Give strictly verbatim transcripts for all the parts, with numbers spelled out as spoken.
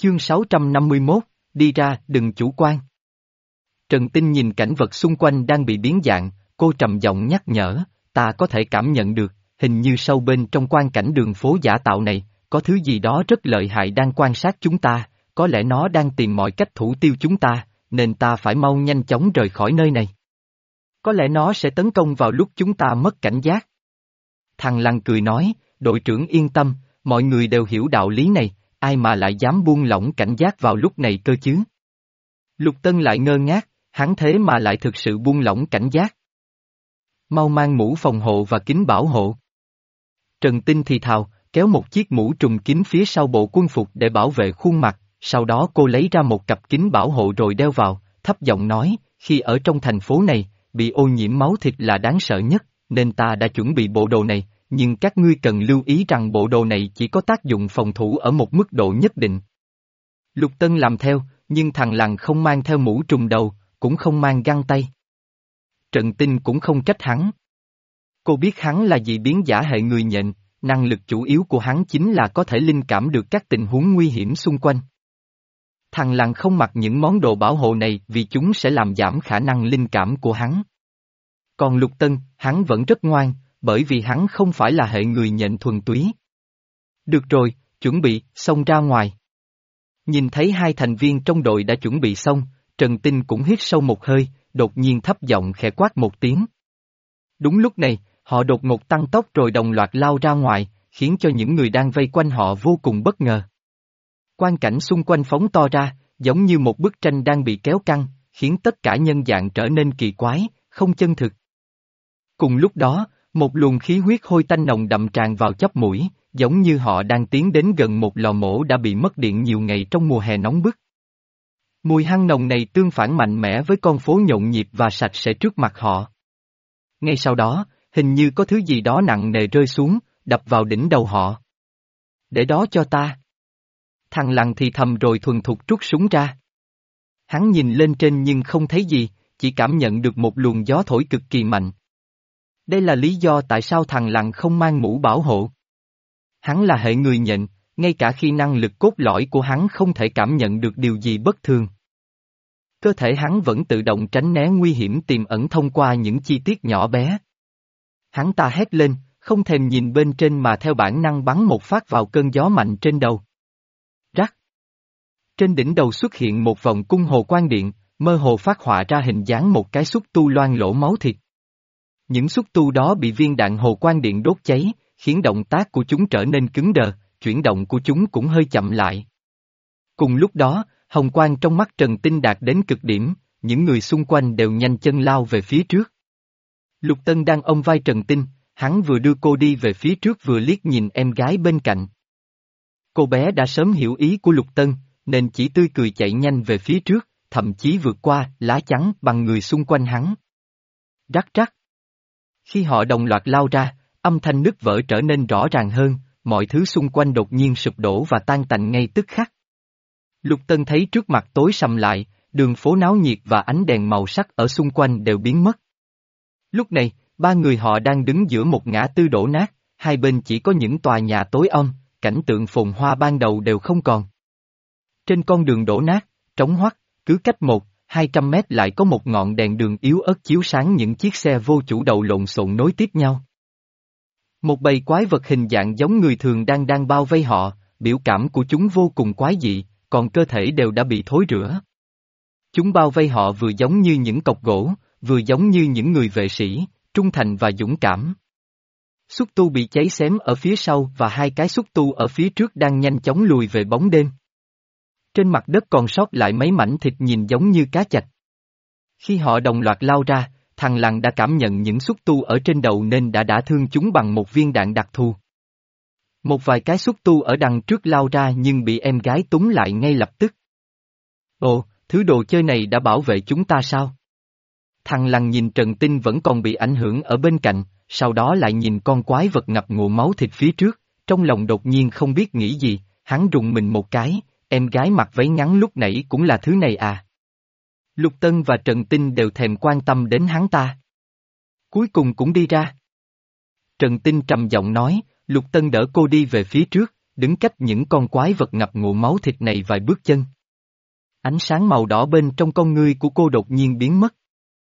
Chương sáu trăm năm mươi mốt, đi ra, đừng chủ quan. Trần Tinh nhìn cảnh vật xung quanh đang bị biến dạng, cô trầm giọng nhắc nhở, ta có thể cảm nhận được, hình như sâu bên trong quan cảnh đường phố giả tạo này, có thứ gì đó rất lợi hại đang quan sát chúng ta, có lẽ nó đang tìm mọi cách thủ tiêu chúng ta, nên ta phải mau nhanh chóng rời khỏi nơi này. Có lẽ nó sẽ tấn công vào lúc chúng ta mất cảnh giác. Thằng Lăng cười nói, đội trưởng yên tâm, mọi người đều hiểu đạo lý này, ai mà lại dám buông lỏng cảnh giác vào lúc này cơ chứ? Lục Tân lại ngơ ngác, hắn thế mà lại thực sự buông lỏng cảnh giác. Mau mang mũ phòng hộ và kính bảo hộ. Trần Tinh thì thào, kéo một chiếc mũ trùm kín phía sau bộ quân phục để bảo vệ khuôn mặt, sau đó cô lấy ra một cặp kính bảo hộ rồi đeo vào, thấp giọng nói, khi ở trong thành phố này, bị ô nhiễm máu thịt là đáng sợ nhất, nên ta đã chuẩn bị bộ đồ này, nhưng các ngươi cần lưu ý rằng bộ đồ này chỉ có tác dụng phòng thủ ở một mức độ nhất định. Lục Tân làm theo, nhưng thằng Lăng không mang theo mũ trùm đầu, cũng không mang găng tay. Trần Tinh cũng không trách hắn. Cô biết hắn là dị biến giả hệ người nhện, năng lực chủ yếu của hắn chính là có thể linh cảm được các tình huống nguy hiểm xung quanh. Thằng Lăng không mặc những món đồ bảo hộ này vì chúng sẽ làm giảm khả năng linh cảm của hắn. Còn Lục Tân, hắn vẫn rất ngoan, bởi vì hắn không phải là hệ người nhện thuần túy. Được rồi, chuẩn bị, xông ra ngoài. Nhìn thấy hai thành viên trong đội đã chuẩn bị xong, Trần Tinh cũng hít sâu một hơi, đột nhiên thấp giọng khẽ quát một tiếng. Đúng lúc này, họ đột ngột tăng tốc rồi đồng loạt lao ra ngoài, khiến cho những người đang vây quanh họ vô cùng bất ngờ. Quang cảnh xung quanh phóng to ra, giống như một bức tranh đang bị kéo căng, khiến tất cả nhân dạng trở nên kỳ quái, không chân thực. Cùng lúc đó, một luồng khí huyết hôi tanh nồng đậm tràn vào chóp mũi, giống như họ đang tiến đến gần một lò mổ đã bị mất điện nhiều ngày trong mùa hè nóng bức. Mùi hăng nồng này tương phản mạnh mẽ với con phố nhộn nhịp và sạch sẽ trước mặt họ. Ngay sau đó, hình như có thứ gì đó nặng nề rơi xuống, đập vào đỉnh đầu họ. Để đó cho ta. Thằng Lăng thì thầm rồi thuần thục trút súng ra. Hắn nhìn lên trên nhưng không thấy gì, chỉ cảm nhận được một luồng gió thổi cực kỳ mạnh. Đây là lý do tại sao thằng Lăng không mang mũ bảo hộ. Hắn là hệ người nhện, ngay cả khi năng lực cốt lõi của hắn không thể cảm nhận được điều gì bất thường. Cơ thể hắn vẫn tự động tránh né nguy hiểm tiềm ẩn thông qua những chi tiết nhỏ bé. Hắn ta hét lên, không thèm nhìn bên trên mà theo bản năng bắn một phát vào cơn gió mạnh trên đầu. Rắc. Trên đỉnh đầu xuất hiện một vòng cung hồ quang điện, mơ hồ phát họa ra hình dáng một cái xúc tu loang lỗ máu thịt. Những xúc tu đó bị viên đạn hồ quang điện đốt cháy, khiến động tác của chúng trở nên cứng đờ, chuyển động của chúng cũng hơi chậm lại. Cùng lúc đó, hồng quang trong mắt Trần Tinh đạt đến cực điểm, những người xung quanh đều nhanh chân lao về phía trước. Lục Tân đang ôm vai Trần Tinh, hắn vừa đưa cô đi về phía trước vừa liếc nhìn em gái bên cạnh. Cô bé đã sớm hiểu ý của Lục Tân, nên chỉ tươi cười chạy nhanh về phía trước, thậm chí vượt qua lá chắn bằng người xung quanh hắn. Rắc rắc. Khi họ đồng loạt lao ra, âm thanh nứt vỡ trở nên rõ ràng hơn, mọi thứ xung quanh đột nhiên sụp đổ và tan tành ngay tức khắc. Lục Tân thấy trước mặt tối sầm lại, đường phố náo nhiệt và ánh đèn màu sắc ở xung quanh đều biến mất. Lúc này, ba người họ đang đứng giữa một ngã tư đổ nát, hai bên chỉ có những tòa nhà tối om, cảnh tượng phồn hoa ban đầu đều không còn. Trên con đường đổ nát, trống hoắt, cứ cách một, hai trăm mét lại có một ngọn đèn đường yếu ớt chiếu sáng những chiếc xe vô chủ đầu lộn xộn nối tiếp nhau. Một bầy quái vật hình dạng giống người thường đang đang bao vây họ, biểu cảm của chúng vô cùng quái dị, còn cơ thể đều đã bị thối rữa. Chúng bao vây họ vừa giống như những cọc gỗ, vừa giống như những người vệ sĩ, trung thành và dũng cảm. Xúc tu bị cháy xém ở phía sau và hai cái xúc tu ở phía trước đang nhanh chóng lùi về bóng đêm. Trên mặt đất còn sót lại mấy mảnh thịt nhìn giống như cá chạch. Khi họ đồng loạt lao ra, thằng Lăng đã cảm nhận những xúc tu ở trên đầu nên đã đả thương chúng bằng một viên đạn đặc thù. Một vài cái xúc tu ở đằng trước lao ra nhưng bị em gái túm lại ngay lập tức. Ồ, thứ đồ chơi này đã bảo vệ chúng ta sao? Thằng Lăng nhìn Trần Tinh vẫn còn bị ảnh hưởng ở bên cạnh, sau đó lại nhìn con quái vật ngập ngụa máu thịt phía trước, trong lòng đột nhiên không biết nghĩ gì, hắn rùng mình một cái, em gái mặc váy ngắn lúc nãy cũng là thứ này à? Lục Tân và Trần Tinh đều thèm quan tâm đến hắn ta. Cuối cùng cũng đi ra. Trần Tinh trầm giọng nói, Lục Tân đỡ cô đi về phía trước, đứng cách những con quái vật ngập ngụa máu thịt này vài bước chân. Ánh sáng màu đỏ bên trong con ngươi của cô đột nhiên biến mất.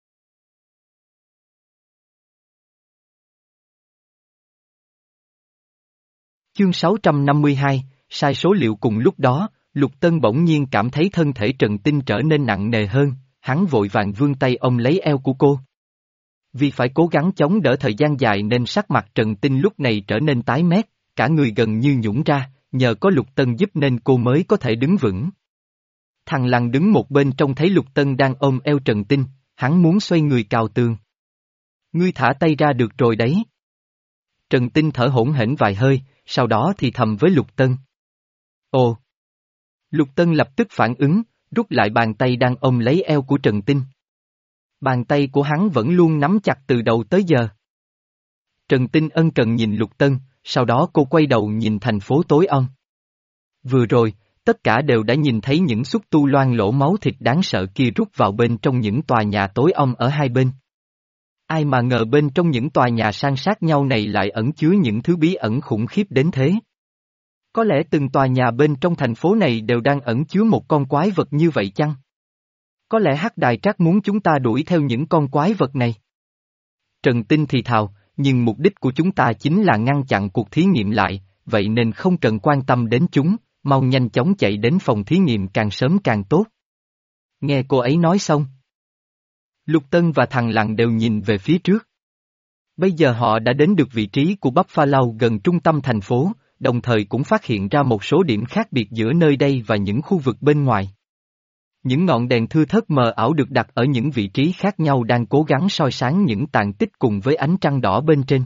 Chương sáu trăm năm mươi hai, sai số liệu. Cùng lúc đó, Lục Tân bỗng nhiên cảm thấy thân thể Trần Tinh trở nên nặng nề hơn, hắn vội vàng vươn tay ôm lấy eo của cô. Vì phải cố gắng chống đỡ thời gian dài nên sắc mặt Trần Tinh lúc này trở nên tái mét, cả người gần như nhũn ra, nhờ có Lục Tân giúp nên cô mới có thể đứng vững. Thằng Lăng đứng một bên trông thấy Lục Tân đang ôm eo Trần Tinh, hắn muốn xoay người cào tường. Ngươi thả tay ra được rồi đấy. Trần Tinh thở hổn hển vài hơi, sau đó thì thầm với Lục Tân. Ồ! Lục Tân lập tức phản ứng, rút lại bàn tay đang ôm lấy eo của Trần Tinh. Bàn tay của hắn vẫn luôn nắm chặt từ đầu tới giờ. Trần Tinh ân cần nhìn Lục Tân, sau đó cô quay đầu nhìn thành phố tối om. Vừa rồi, tất cả đều đã nhìn thấy những xúc tu loang lỗ máu thịt đáng sợ kia rút vào bên trong những tòa nhà tối om ở hai bên. Ai mà ngờ bên trong những tòa nhà san sát nhau này lại ẩn chứa những thứ bí ẩn khủng khiếp đến thế. Có lẽ từng tòa nhà bên trong thành phố này đều đang ẩn chứa một con quái vật như vậy chăng? Có lẽ Hắc Đài Trác muốn chúng ta đuổi theo những con quái vật này. Trần Tinh thì thào, nhưng mục đích của chúng ta chính là ngăn chặn cuộc thí nghiệm lại, vậy nên không cần quan tâm đến chúng, mau nhanh chóng chạy đến phòng thí nghiệm càng sớm càng tốt. Nghe cô ấy nói xong, Lục Tân và thằng Lặng đều nhìn về phía trước. Bây giờ họ đã đến được vị trí của Buffalo gần trung tâm thành phố, đồng thời cũng phát hiện ra một số điểm khác biệt giữa nơi đây và những khu vực bên ngoài. Những ngọn đèn thưa thớt mờ ảo được đặt ở những vị trí khác nhau đang cố gắng soi sáng những tàn tích cùng với ánh trăng đỏ bên trên.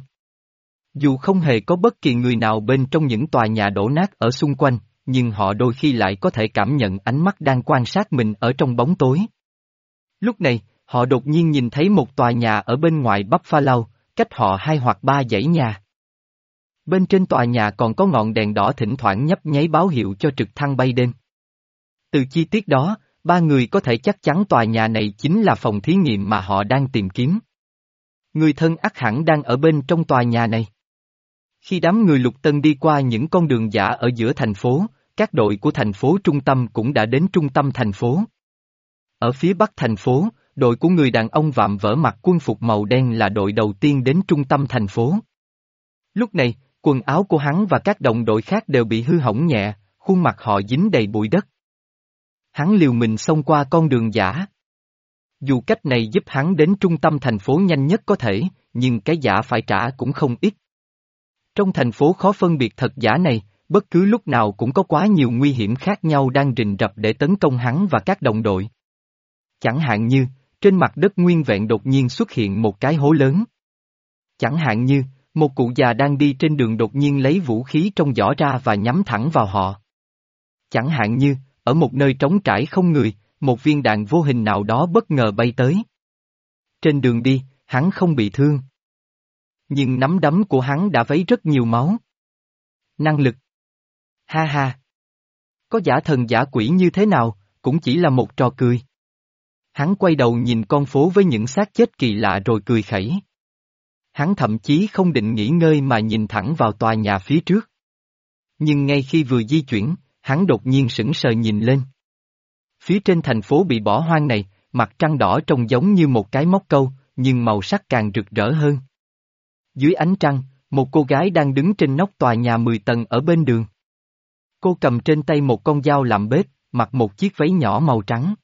Dù không hề có bất kỳ người nào bên trong những tòa nhà đổ nát ở xung quanh, nhưng họ đôi khi lại có thể cảm nhận ánh mắt đang quan sát mình ở trong bóng tối. Lúc này, họ đột nhiên nhìn thấy một tòa nhà ở bên ngoài Buffalo, cách họ hai hoặc ba dãy nhà. Bên trên tòa nhà còn có ngọn đèn đỏ thỉnh thoảng nhấp nháy báo hiệu cho trực thăng bay đêm. Từ chi tiết đó, ba người có thể chắc chắn tòa nhà này chính là phòng thí nghiệm mà họ đang tìm kiếm. Người thân ắt hẳn đang ở bên trong tòa nhà này. Khi đám người Lục Tân đi qua những con đường giả ở giữa thành phố, các đội của thành phố trung tâm cũng đã đến trung tâm thành phố. Ở phía bắc thành phố, đội của người đàn ông vạm vỡ mặc quân phục màu đen là đội đầu tiên đến trung tâm thành phố. Lúc này, quần áo của hắn và các đồng đội khác đều bị hư hỏng nhẹ, khuôn mặt họ dính đầy bụi đất. Hắn liều mình xông qua con đường giả. Dù cách này giúp hắn đến trung tâm thành phố nhanh nhất có thể, nhưng cái giả phải trả cũng không ít. Trong thành phố khó phân biệt thật giả này, bất cứ lúc nào cũng có quá nhiều nguy hiểm khác nhau đang rình rập để tấn công hắn và các đồng đội. Chẳng hạn như, trên mặt đất nguyên vẹn đột nhiên xuất hiện một cái hố lớn. Chẳng hạn như, một cụ già đang đi trên đường đột nhiên lấy vũ khí trong giỏ ra và nhắm thẳng vào họ. Chẳng hạn như, ở một nơi trống trải không người, một viên đạn vô hình nào đó bất ngờ bay tới. Trên đường đi, hắn không bị thương. Nhưng nắm đấm của hắn đã vấy rất nhiều máu. Năng lực. Ha ha. Có giả thần giả quỷ như thế nào, cũng chỉ là một trò cười. Hắn quay đầu nhìn con phố với những xác chết kỳ lạ rồi cười khẩy. Hắn thậm chí không định nghỉ ngơi mà nhìn thẳng vào tòa nhà phía trước. Nhưng ngay khi vừa di chuyển, hắn đột nhiên sững sờ nhìn lên. Phía trên thành phố bị bỏ hoang này, mặt trăng đỏ trông giống như một cái móc câu, nhưng màu sắc càng rực rỡ hơn. Dưới ánh trăng, một cô gái đang đứng trên nóc tòa nhà mười tầng ở bên đường. Cô cầm trên tay một con dao làm bếp, mặc một chiếc váy nhỏ màu trắng.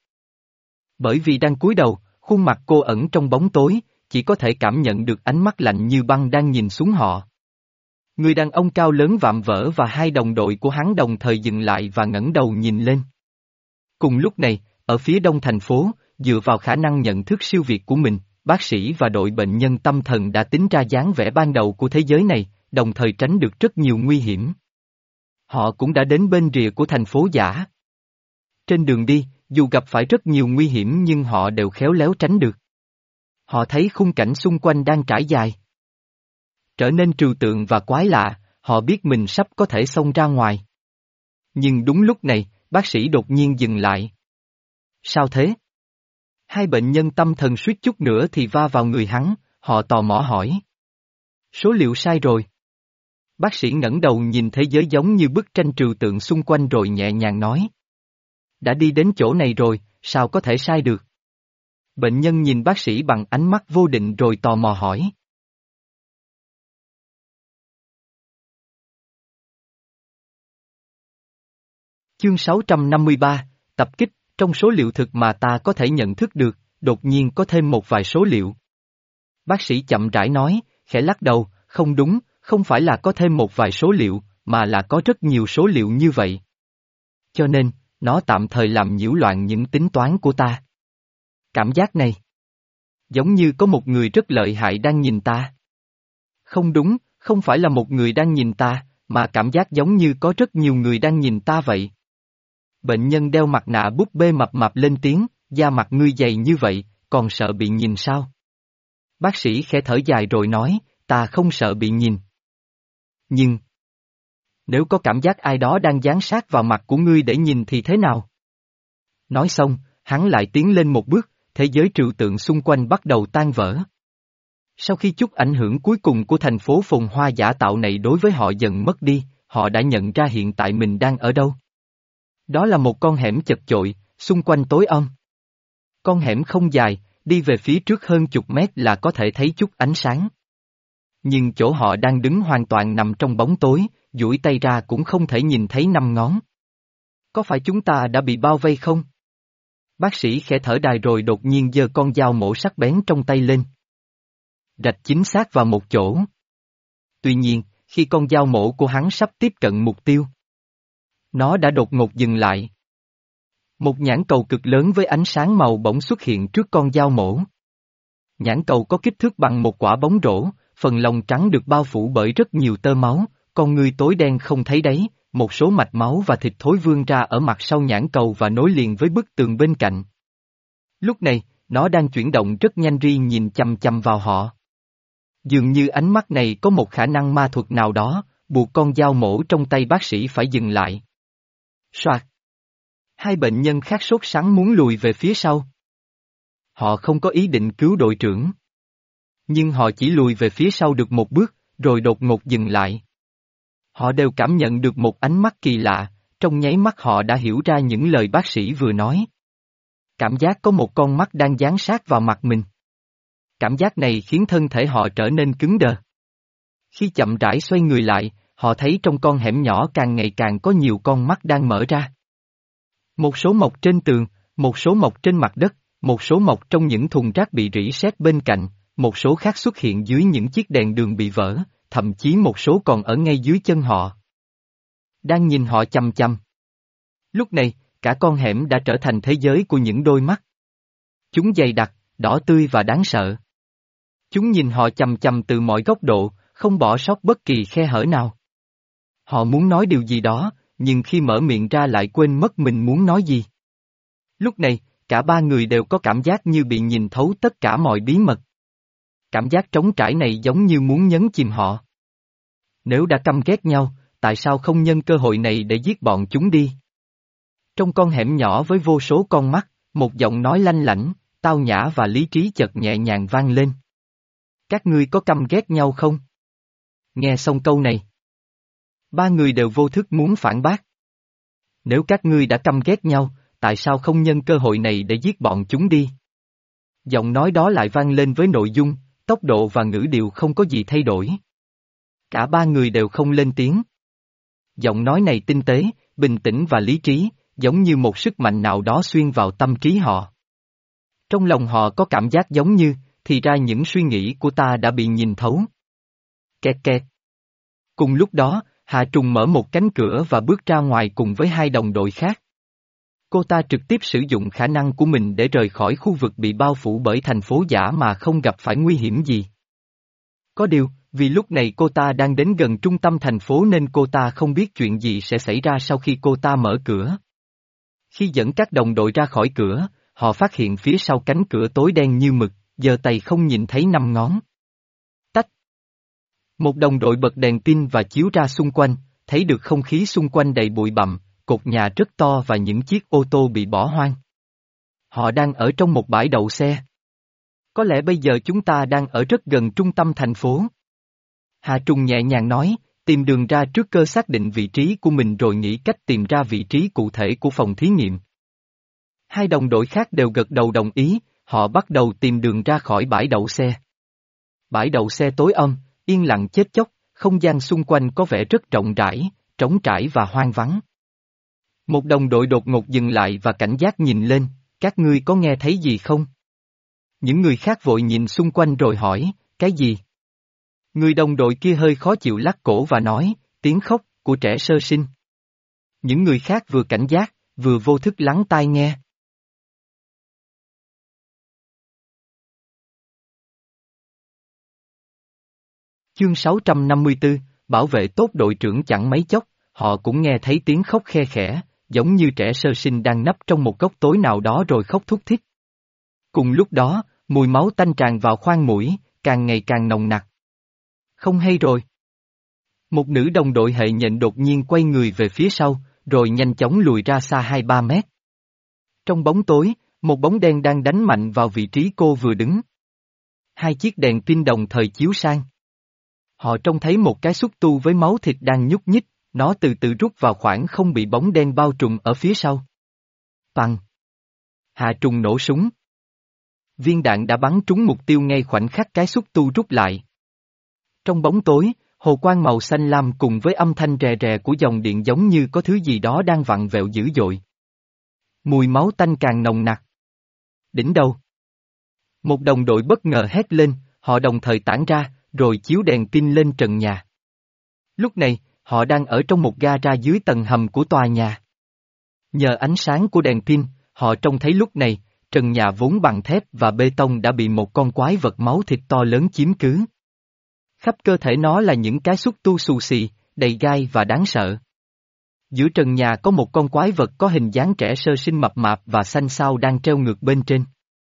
Bởi vì đang cúi đầu, khuôn mặt cô ẩn trong bóng tối, chỉ có thể cảm nhận được ánh mắt lạnh như băng đang nhìn xuống họ. Người đàn ông cao lớn vạm vỡ và hai đồng đội của hắn đồng thời dừng lại và ngẩng đầu nhìn lên. Cùng lúc này, ở phía đông thành phố, dựa vào khả năng nhận thức siêu việt của mình, bác sĩ và đội bệnh nhân tâm thần đã tính ra dáng vẻ ban đầu của thế giới này, đồng thời tránh được rất nhiều nguy hiểm. Họ cũng đã đến bên rìa của thành phố giả. Trên đường đi, dù gặp phải rất nhiều nguy hiểm nhưng họ đều khéo léo tránh được. Họ thấy khung cảnh xung quanh đang trải dài. Trở nên trừu tượng và quái lạ, họ biết mình sắp có thể xông ra ngoài. Nhưng đúng lúc này, bác sĩ đột nhiên dừng lại. Sao thế? Hai bệnh nhân tâm thần suýt chút nữa thì va vào người hắn, họ tò mò hỏi. Số liệu sai rồi. Bác sĩ ngẩng đầu nhìn thế giới giống như bức tranh trừu tượng xung quanh rồi nhẹ nhàng nói. Đã đi đến chỗ này rồi, sao có thể sai được? Bệnh nhân nhìn bác sĩ bằng ánh mắt vô định rồi tò mò hỏi. Chương sáu trăm năm mươi ba, tập kích, trong số liệu thực mà ta có thể nhận thức được, đột nhiên có thêm một vài số liệu. Bác sĩ chậm rãi nói, khẽ lắc đầu, không đúng, không phải là có thêm một vài số liệu, mà là có rất nhiều số liệu như vậy. Cho nên, nó tạm thời làm nhiễu loạn những tính toán của ta. Cảm giác này, giống như có một người rất lợi hại đang nhìn ta. Không đúng, không phải là một người đang nhìn ta, mà cảm giác giống như có rất nhiều người đang nhìn ta vậy. Bệnh nhân đeo mặt nạ búp bê mập mạp lên tiếng, da mặt ngươi dày như vậy, còn sợ bị nhìn sao? Bác sĩ khẽ thở dài rồi nói, ta không sợ bị nhìn. Nhưng, nếu có cảm giác ai đó đang dán sát vào mặt của ngươi để nhìn thì thế nào? Nói xong, hắn lại tiến lên một bước, thế giới trừu tượng xung quanh bắt đầu tan vỡ. Sau khi chút ảnh hưởng cuối cùng của thành phố phồn hoa giả tạo này đối với họ dần mất đi, họ đã nhận ra hiện tại mình đang ở đâu. Đó là một con hẻm chật chội, xung quanh tối om. Con hẻm không dài, đi về phía trước hơn chục mét là có thể thấy chút ánh sáng. Nhưng chỗ họ đang đứng hoàn toàn nằm trong bóng tối, duỗi tay ra cũng không thể nhìn thấy năm ngón. Có phải chúng ta đã bị bao vây không? Bác sĩ khẽ thở dài rồi đột nhiên giơ con dao mổ sắc bén trong tay lên. Rạch chính xác vào một chỗ. Tuy nhiên, khi con dao mổ của hắn sắp tiếp cận mục tiêu, nó đã đột ngột dừng lại. Một nhãn cầu cực lớn với ánh sáng màu bỗng xuất hiện trước con dao mổ. Nhãn cầu có kích thước bằng một quả bóng rổ, phần lông trắng được bao phủ bởi rất nhiều tơ máu, con ngươi tối đen không thấy đáy, một số mạch máu và thịt thối vươn ra ở mặt sau nhãn cầu và nối liền với bức tường bên cạnh. Lúc này, nó đang chuyển động rất nhanh ri nhìn chằm chằm vào họ. Dường như ánh mắt này có một khả năng ma thuật nào đó, buộc con dao mổ trong tay bác sĩ phải dừng lại. Soạt! Hai bệnh nhân khác sốt sắng muốn lùi về phía sau. Họ không có ý định cứu đội trưởng. Nhưng họ chỉ lùi về phía sau được một bước, rồi đột ngột dừng lại. Họ đều cảm nhận được một ánh mắt kỳ lạ, trong nháy mắt họ đã hiểu ra những lời bác sĩ vừa nói. Cảm giác có một con mắt đang dán sát vào mặt mình. Cảm giác này khiến thân thể họ trở nên cứng đờ. Khi chậm rãi xoay người lại, họ thấy trong con hẻm nhỏ càng ngày càng có nhiều con mắt đang mở ra. Một số mọc trên tường, một số mọc trên mặt đất, một số mọc trong những thùng rác bị rỉ sét bên cạnh, một số khác xuất hiện dưới những chiếc đèn đường bị vỡ, thậm chí một số còn ở ngay dưới chân họ. Đang nhìn họ chằm chằm. Lúc này, cả con hẻm đã trở thành thế giới của những đôi mắt. Chúng dày đặc, đỏ tươi và đáng sợ. Chúng nhìn họ chằm chằm từ mọi góc độ, không bỏ sót bất kỳ khe hở nào. Họ muốn nói điều gì đó, nhưng khi mở miệng ra lại quên mất mình muốn nói gì. Lúc này, cả ba người đều có cảm giác như bị nhìn thấu tất cả mọi bí mật. Cảm giác trống trải này giống như muốn nhấn chìm họ. Nếu đã căm ghét nhau, tại sao không nhân cơ hội này để giết bọn chúng đi? Trong con hẻm nhỏ với vô số con mắt, một giọng nói lanh lảnh, tao nhã và lý trí chợt nhẹ nhàng vang lên. Các ngươi có căm ghét nhau không? Nghe xong câu này, ba người đều vô thức muốn phản bác. Nếu các ngươi đã căm ghét nhau, tại sao không nhân cơ hội này để giết bọn chúng đi? Giọng nói đó lại vang lên với nội dung, tốc độ và ngữ điệu không có gì thay đổi. Cả ba người đều không lên tiếng. Giọng nói này tinh tế, bình tĩnh và lý trí, giống như một sức mạnh nào đó xuyên vào tâm trí họ. Trong lòng họ có cảm giác giống như, thì ra những suy nghĩ của ta đã bị nhìn thấu. Kẹt kẹt. Cùng lúc đó, Hà Trùng mở một cánh cửa và bước ra ngoài cùng với hai đồng đội khác. Cô ta trực tiếp sử dụng khả năng của mình để rời khỏi khu vực bị bao phủ bởi thành phố giả mà không gặp phải nguy hiểm gì. Có điều, vì lúc này cô ta đang đến gần trung tâm thành phố nên cô ta không biết chuyện gì sẽ xảy ra sau khi cô ta mở cửa. Khi dẫn các đồng đội ra khỏi cửa, họ phát hiện phía sau cánh cửa tối đen như mực, giơ tay không nhìn thấy năm ngón. Tách. Một đồng đội bật đèn pin và chiếu ra xung quanh, thấy được không khí xung quanh đầy bụi bặm, cột nhà rất to và những chiếc ô tô bị bỏ hoang. Họ đang ở trong một bãi đậu xe. Có lẽ bây giờ chúng ta đang ở rất gần trung tâm thành phố. Hà Trung nhẹ nhàng nói, tìm đường ra trước cơ xác định vị trí của mình rồi nghĩ cách tìm ra vị trí cụ thể của phòng thí nghiệm. Hai đồng đội khác đều gật đầu đồng ý, họ bắt đầu tìm đường ra khỏi bãi đậu xe. Bãi đậu xe tối om, yên lặng chết chóc, không gian xung quanh có vẻ rất rộng rãi, trống trải và hoang vắng. Một đồng đội đột ngột dừng lại và cảnh giác nhìn lên, các ngươi có nghe thấy gì không? Những người khác vội nhìn xung quanh rồi hỏi, cái gì? Người đồng đội kia hơi khó chịu lắc cổ và nói, tiếng khóc của trẻ sơ sinh. Những người khác vừa cảnh giác, vừa vô thức lắng tai nghe. Chương sáu trăm năm mươi tư, bảo vệ tốt đội trưởng chẳng mấy chốc, họ cũng nghe thấy tiếng khóc khe khẽ, giống như trẻ sơ sinh đang nấp trong một góc tối nào đó rồi khóc thút thít. Cùng lúc đó, mùi máu tanh tràn vào khoang mũi, càng ngày càng nồng nặc. Không hay rồi. Một nữ đồng đội hệ nhện đột nhiên quay người về phía sau, rồi nhanh chóng lùi ra xa hai ba mét. Trong bóng tối, một bóng đen đang đánh mạnh vào vị trí cô vừa đứng. Hai chiếc đèn pin đồng thời chiếu sang. Họ trông thấy một cái xúc tu với máu thịt đang nhúc nhích, nó từ từ rút vào khoảng không bị bóng đen bao trùm ở phía sau. Bằng. Hạ trùng nổ súng. Viên đạn đã bắn trúng mục tiêu ngay khoảnh khắc cái xúc tu rút lại. Trong bóng tối, hồ quang màu xanh lam cùng với âm thanh rè rè của dòng điện giống như có thứ gì đó đang vặn vẹo dữ dội. Mùi máu tanh càng nồng nặc. Đỉnh đầu. Một đồng đội bất ngờ hét lên, họ đồng thời tản ra, rồi chiếu đèn pin lên trần nhà. Lúc này, họ đang ở trong một gara dưới tầng hầm của tòa nhà. Nhờ ánh sáng của đèn pin, họ trông thấy lúc này, trần nhà vốn bằng thép và bê tông đã bị một con quái vật máu thịt to lớn chiếm cứ. Khắp cơ thể nó là những cái xúc tu xù xì, đầy gai và đáng sợ. Giữa trần nhà có một con quái vật có hình dáng trẻ sơ sinh mập mạp và xanh xao đang treo ngược bên trên.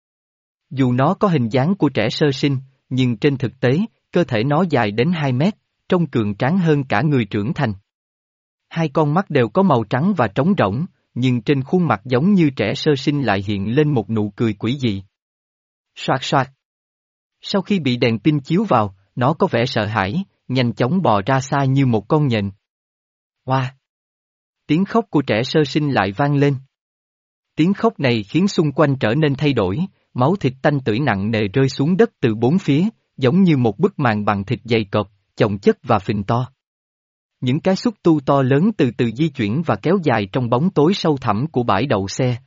Dù nó có hình dáng của trẻ sơ sinh, nhưng trên thực tế, cơ thể nó dài đến hai mét, trông cường tráng hơn cả người trưởng thành. Hai con mắt đều có màu trắng và trống rỗng, nhưng trên khuôn mặt giống như trẻ sơ sinh lại hiện lên một nụ cười quỷ dị. Soạt soạt. Sau khi bị đèn pin chiếu vào, nó có vẻ sợ hãi, nhanh chóng bò ra xa như một con nhện. Hoa! Wow. Tiếng khóc của trẻ sơ sinh lại vang lên. Tiếng khóc này khiến xung quanh trở nên thay đổi, máu thịt tanh tưởi nặng nề rơi xuống đất từ bốn phía, giống như một bức màn bằng thịt dày cộp, chồng chất và phình to. Những cái xúc tu to lớn từ từ di chuyển và kéo dài trong bóng tối sâu thẳm của bãi đậu xe.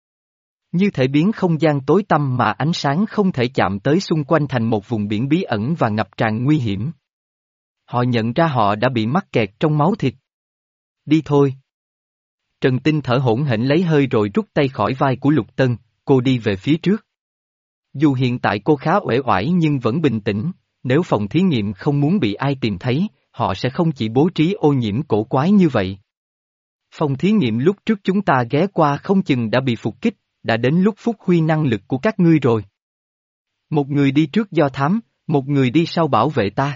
Như thể biến không gian tối tăm mà ánh sáng không thể chạm tới xung quanh thành một vùng biển bí ẩn và ngập tràn nguy hiểm. Họ nhận ra họ đã bị mắc kẹt trong máu thịt. Đi thôi. Trần Tinh thở hổn hển lấy hơi rồi rút tay khỏi vai của Lục Tân, cô đi về phía trước. Dù hiện tại cô khá uể oải nhưng vẫn bình tĩnh, nếu phòng thí nghiệm không muốn bị ai tìm thấy, họ sẽ không chỉ bố trí ô nhiễm cổ quái như vậy. Phòng thí nghiệm lúc trước chúng ta ghé qua không chừng đã bị phục kích, đã đến lúc phúc huy năng lực của các ngươi rồi. Một người đi trước do thám, một người đi sau bảo vệ ta.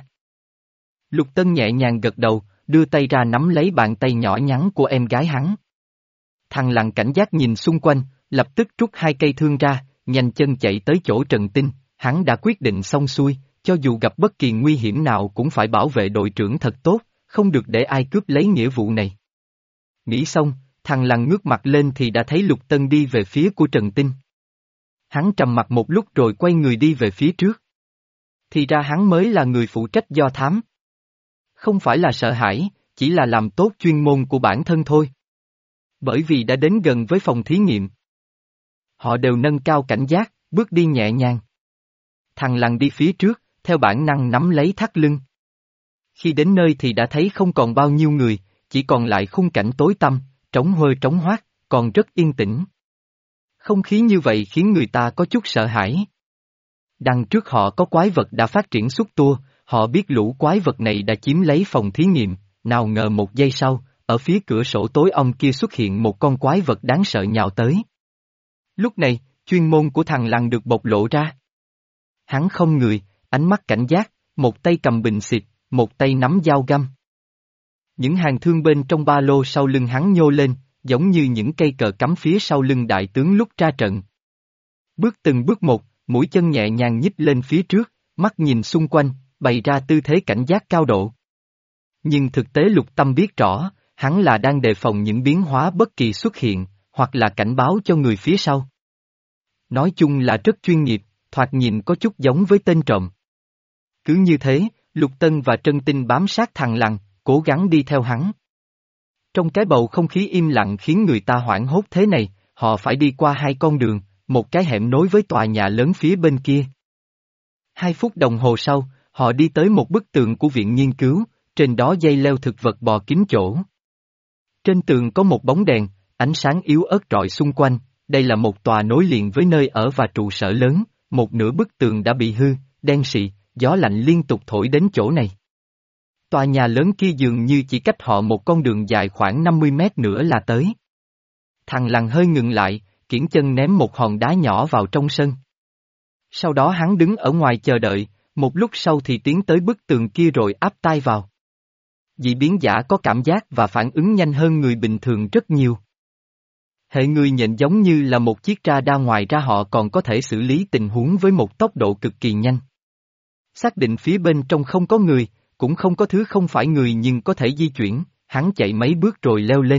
Lục Tân nhẹ nhàng gật đầu, đưa tay ra nắm lấy bàn tay nhỏ nhắn của em gái hắn. Thằng Lằn cảnh giác nhìn xung quanh, lập tức rút hai cây thương ra, nhanh chân chạy tới chỗ Trần Tinh, hắn đã quyết định xong xuôi, cho dù gặp bất kỳ nguy hiểm nào cũng phải bảo vệ đội trưởng thật tốt, không được để ai cướp lấy nghĩa vụ này. Nghĩ xong, thằng Lằn ngước mặt lên thì đã thấy Lục Tân đi về phía của Trần Tinh. Hắn trầm mặt một lúc rồi quay người đi về phía trước. Thì ra hắn mới là người phụ trách do thám. Không phải là sợ hãi, chỉ là làm tốt chuyên môn của bản thân thôi. Bởi vì đã đến gần với phòng thí nghiệm. Họ đều nâng cao cảnh giác, bước đi nhẹ nhàng. Thằng Lằn đi phía trước, theo bản năng nắm lấy thắt lưng. Khi đến nơi thì đã thấy không còn bao nhiêu người, chỉ còn lại khung cảnh tối tăm, trống huơ trống hoác, còn rất yên tĩnh. Không khí như vậy khiến người ta có chút sợ hãi. Đằng trước họ có quái vật đã phát triển xúc tua, họ biết lũ quái vật này đã chiếm lấy phòng thí nghiệm, nào ngờ một giây sau, ở phía cửa sổ tối om kia xuất hiện một con quái vật đáng sợ nhào tới. Lúc này, chuyên môn của thằng Lằn được bộc lộ ra. Hắn không người, ánh mắt cảnh giác, một tay cầm bình xịt, một tay nắm dao găm. Những hàng thương bên trong ba lô sau lưng hắn nhô lên, giống như những cây cờ cắm phía sau lưng đại tướng lúc ra trận. Bước từng bước một, mũi chân nhẹ nhàng nhích lên phía trước, mắt nhìn xung quanh, bày ra tư thế cảnh giác cao độ. Nhưng thực tế Lục Tâm biết rõ, hắn là đang đề phòng những biến hóa bất kỳ xuất hiện, hoặc là cảnh báo cho người phía sau. Nói chung là rất chuyên nghiệp, thoạt nhìn có chút giống với tên trộm. Cứ như thế, Lục Tân và Trân Tinh bám sát thằng Lằn, cố gắng đi theo hắn. Trong cái bầu không khí im lặng khiến người ta hoảng hốt thế này, họ phải đi qua hai con đường, một cái hẻm nối với tòa nhà lớn phía bên kia. Hai phút đồng hồ sau, họ đi tới một bức tường của viện nghiên cứu, trên đó dây leo thực vật bò kín chỗ. Trên tường có một bóng đèn, ánh sáng yếu ớt rọi xung quanh, đây là một tòa nối liền với nơi ở và trụ sở lớn, một nửa bức tường đã bị hư, đen xị, gió lạnh liên tục thổi đến chỗ này. Tòa nhà lớn kia dường như chỉ cách họ một con đường dài khoảng năm mươi mét nữa là tới. Thằng Lằn hơi ngừng lại, kiễng chân ném một hòn đá nhỏ vào trong sân. Sau đó hắn đứng ở ngoài chờ đợi, một lúc sau thì tiến tới bức tường kia rồi áp tai vào. Dị biến giả có cảm giác và phản ứng nhanh hơn người bình thường rất nhiều. Hệ người nhện giống như là một chiếc radar, ngoài ra họ còn có thể xử lý tình huống với một tốc độ cực kỳ nhanh. Xác định phía bên trong không có người, cũng không có thứ không phải người nhưng có thể di chuyển, hắn chạy mấy bước rồi leo lên.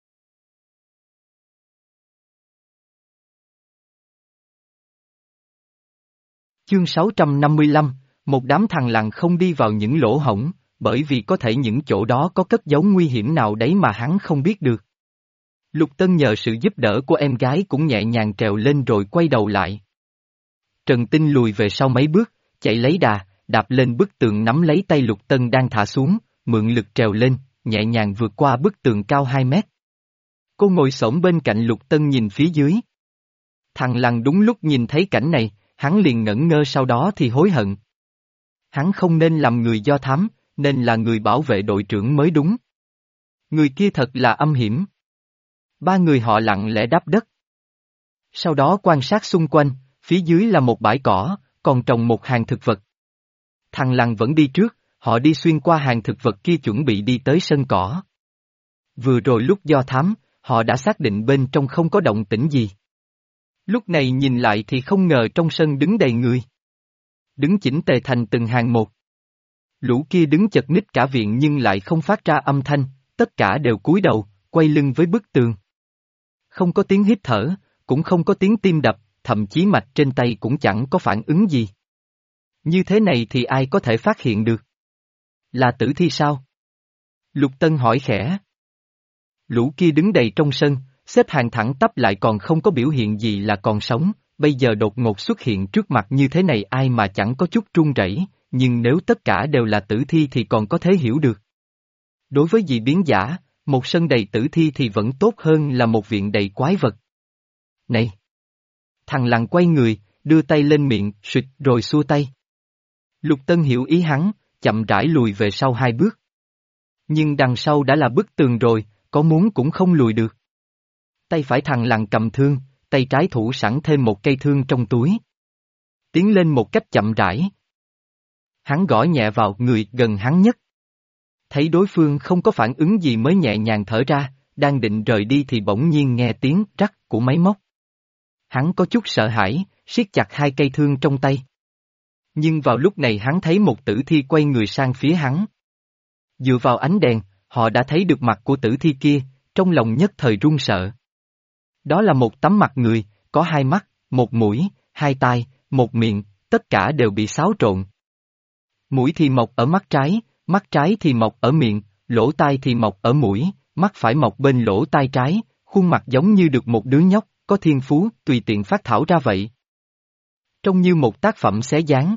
Chương sáu trăm năm mươi lăm, một đám thằng lằn không đi vào những lỗ hổng, bởi vì có thể những chỗ đó có cất giấu nguy hiểm nào đấy mà hắn không biết được. Lục Tân nhờ sự giúp đỡ của em gái cũng nhẹ nhàng trèo lên rồi quay đầu lại. Trần Tinh lùi về sau mấy bước, chạy lấy đà, đạp lên bức tường nắm lấy tay Lục Tân đang thả xuống, mượn lực trèo lên, nhẹ nhàng vượt qua bức tường cao hai mét. Cô ngồi xổm bên cạnh Lục Tân nhìn phía dưới. Thằng Lằn đúng lúc nhìn thấy cảnh này, hắn liền ngẩn ngơ, sau đó thì hối hận. Hắn không nên làm người do thám, nên là người bảo vệ đội trưởng mới đúng. Người kia thật là âm hiểm. Ba người họ lặng lẽ đáp đất. Sau đó quan sát xung quanh, phía dưới là một bãi cỏ, còn trồng một hàng thực vật. Thằng Lằn vẫn đi trước, họ đi xuyên qua hàng thực vật kia chuẩn bị đi tới sân cỏ. Vừa rồi lúc do thám, họ đã xác định bên trong không có động tĩnh gì. Lúc này nhìn lại thì không ngờ trong sân đứng đầy người. Đứng chỉnh tề thành từng hàng một. Lũ kia đứng chật ních cả viện nhưng lại không phát ra âm thanh, tất cả đều cúi đầu, quay lưng với bức tường. Không có tiếng hít thở, cũng không có tiếng tim đập, thậm chí mạch trên tay cũng chẳng có phản ứng gì. Như thế này thì ai có thể phát hiện được? Là tử thi sao? Lục Tân hỏi khẽ. Lũ kia đứng đầy trong sân, xếp hàng thẳng tắp lại còn không có biểu hiện gì là còn sống, bây giờ đột ngột xuất hiện trước mặt như thế này ai mà chẳng có chút run rẩy, nhưng nếu tất cả đều là tử thi thì còn có thể hiểu được. Đối với dị biến giả, một sân đầy tử thi thì vẫn tốt hơn là một viện đầy quái vật. Này! Thằng Lằn quay người, đưa tay lên miệng, suyệt rồi xua tay. Lục Tân hiểu ý hắn, chậm rãi lùi về sau hai bước. Nhưng đằng sau đã là bức tường rồi, có muốn cũng không lùi được. Tay phải thằng Lằn cầm thương, tay trái thủ sẵn thêm một cây thương trong túi. Tiến lên một cách chậm rãi. Hắn gõ nhẹ vào người gần hắn nhất. Thấy đối phương không có phản ứng gì mới nhẹ nhàng thở ra, đang định rời đi thì bỗng nhiên nghe tiếng rắc của máy móc. Hắn có chút sợ hãi, siết chặt hai cây thương trong tay. Nhưng vào lúc này hắn thấy một tử thi quay người sang phía hắn. Dựa vào ánh đèn, họ đã thấy được mặt của tử thi kia, trong lòng nhất thời run sợ. Đó là một tấm mặt người, có hai mắt, một mũi, hai tai, một miệng, tất cả đều bị xáo trộn. Mũi thì mọc ở mắt trái, mắt trái thì mọc ở miệng, lỗ tai thì mọc ở mũi, mắt phải mọc bên lỗ tai trái, khuôn mặt giống như được một đứa nhóc, có thiên phú, tùy tiện phát thảo ra vậy. Trông như một tác phẩm xé dáng.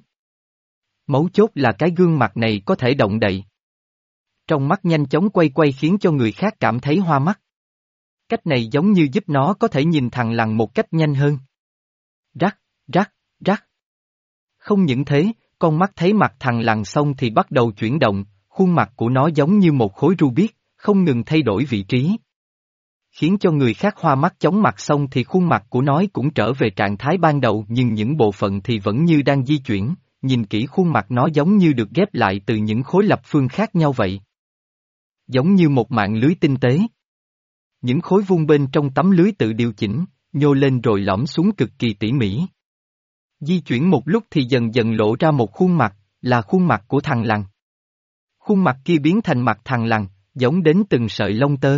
Mấu chốt là cái gương mặt này có thể động đậy. Trong mắt nhanh chóng quay quay khiến cho người khác cảm thấy hoa mắt. Cách này giống như giúp nó có thể nhìn thằng Lằn một cách nhanh hơn. Rắc, rắc, rắc. Không những thế, con mắt thấy mặt thằng Lằn xong thì bắt đầu chuyển động, khuôn mặt của nó giống như một khối Rubik, không ngừng thay đổi vị trí. Khiến cho người khác hoa mắt, chóng mặt xong thì khuôn mặt của nó cũng trở về trạng thái ban đầu nhưng những bộ phận thì vẫn như đang di chuyển, nhìn kỹ khuôn mặt nó giống như được ghép lại từ những khối lập phương khác nhau vậy. Giống như một mạng lưới tinh tế. Những khối vuông bên trong tấm lưới tự điều chỉnh, nhô lên rồi lõm xuống cực kỳ tỉ mỉ. Di chuyển một lúc thì dần dần lộ ra một khuôn mặt, là khuôn mặt của thằng Lằn. Khuôn mặt kia biến thành mặt thằn lằn, giống đến từng sợi lông tơ.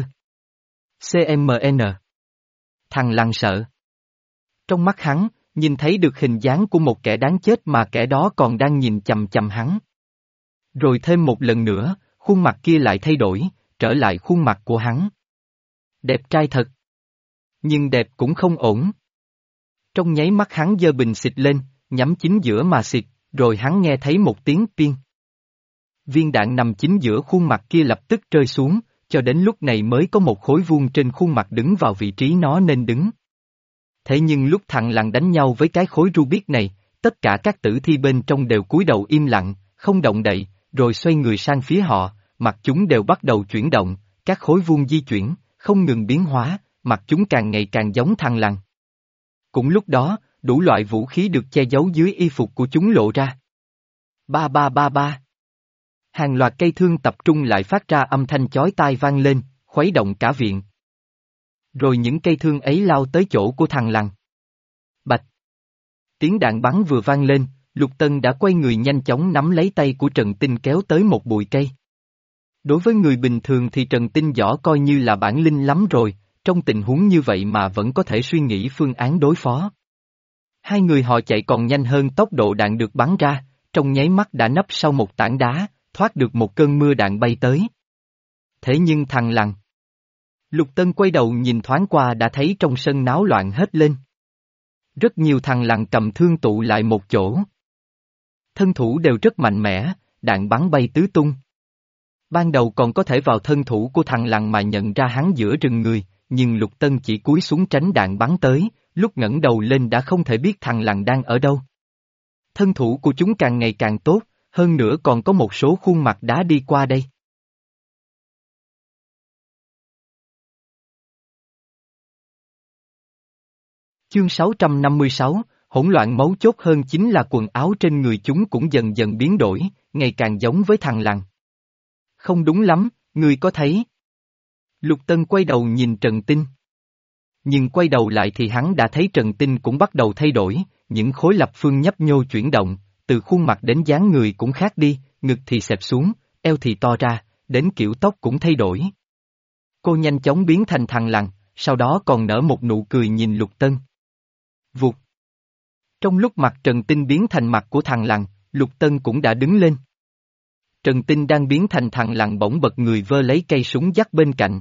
xê em en. Thằng lằn sợ. Trong mắt hắn, nhìn thấy được hình dáng của một kẻ đáng chết mà kẻ đó còn đang nhìn chằm chằm hắn. Rồi thêm một lần nữa, khuôn mặt kia lại thay đổi, trở lại khuôn mặt của hắn. Đẹp trai thật. Nhưng đẹp cũng không ổn. Trong nháy mắt hắn giơ bình xịt lên, nhắm chính giữa mà xịt, rồi hắn nghe thấy một tiếng piên. Viên đạn nằm chính giữa khuôn mặt kia lập tức rơi xuống, cho đến lúc này mới có một khối vuông trên khuôn mặt đứng vào vị trí nó nên đứng. Thế nhưng lúc thằng lằn đánh nhau với cái khối Rubik này, tất cả các tử thi bên trong đều cúi đầu im lặng, không động đậy, rồi xoay người sang phía họ, mặt chúng đều bắt đầu chuyển động, các khối vuông di chuyển, không ngừng biến hóa, mặt chúng càng ngày càng giống thằng lằn. Cũng lúc đó, đủ loại vũ khí được che giấu dưới y phục của chúng lộ ra. Ba ba ba ba. Hàng loạt cây thương tập trung lại phát ra âm thanh chói tai vang lên, khuấy động cả viện. Rồi những cây thương ấy lao tới chỗ của thằng lằn. Bạch. Tiếng đạn bắn vừa vang lên, Lục Tân đã quay người nhanh chóng nắm lấy tay của Trần Tinh kéo tới một bụi cây. Đối với người bình thường thì Trần Tinh võ coi như là bản lĩnh lắm rồi, trong tình huống như vậy mà vẫn có thể suy nghĩ phương án đối phó. Hai người họ chạy còn nhanh hơn tốc độ đạn được bắn ra, trong nháy mắt đã nấp sau một tảng đá, thoát được một cơn mưa đạn bay tới. Thế nhưng thằng lằn. Lục Tân quay đầu nhìn thoáng qua đã thấy trong sân náo loạn hết lên. Rất nhiều thằng lằn cầm thương tụ lại một chỗ. Thân thủ đều rất mạnh mẽ, đạn bắn bay tứ tung. Ban đầu còn có thể vào thân thủ của thằng lằn mà nhận ra hắn giữa rừng người, nhưng Lục Tân chỉ cúi xuống tránh đạn bắn tới, lúc ngẩng đầu lên đã không thể biết thằng lằn đang ở đâu. Thân thủ của chúng càng ngày càng tốt, hơn nữa còn có một số khuôn mặt đá đi qua đây. Chương sáu trăm năm mươi sáu, hỗn loạn mấu chốt hơn chính là quần áo trên người chúng cũng dần dần biến đổi, ngày càng giống với thằng lằn. Không đúng lắm, ngươi có thấy? Lục Tân quay đầu nhìn Trần Tinh. Nhưng quay đầu lại thì hắn đã thấy Trần Tinh cũng bắt đầu thay đổi, những khối lập phương nhấp nhô chuyển động, từ khuôn mặt đến dáng người cũng khác đi, ngực thì xẹp xuống, eo thì to ra, đến kiểu tóc cũng thay đổi. Cô nhanh chóng biến thành thằng lằn, sau đó còn nở một nụ cười nhìn Lục Tân. Vụt. Trong lúc mặt Trần Tinh biến thành mặt của thằng lằn, Lục Tân cũng đã đứng lên. Trần Tinh đang biến thành thằng lằn bỗng bật người vơ lấy cây súng dắt bên cạnh.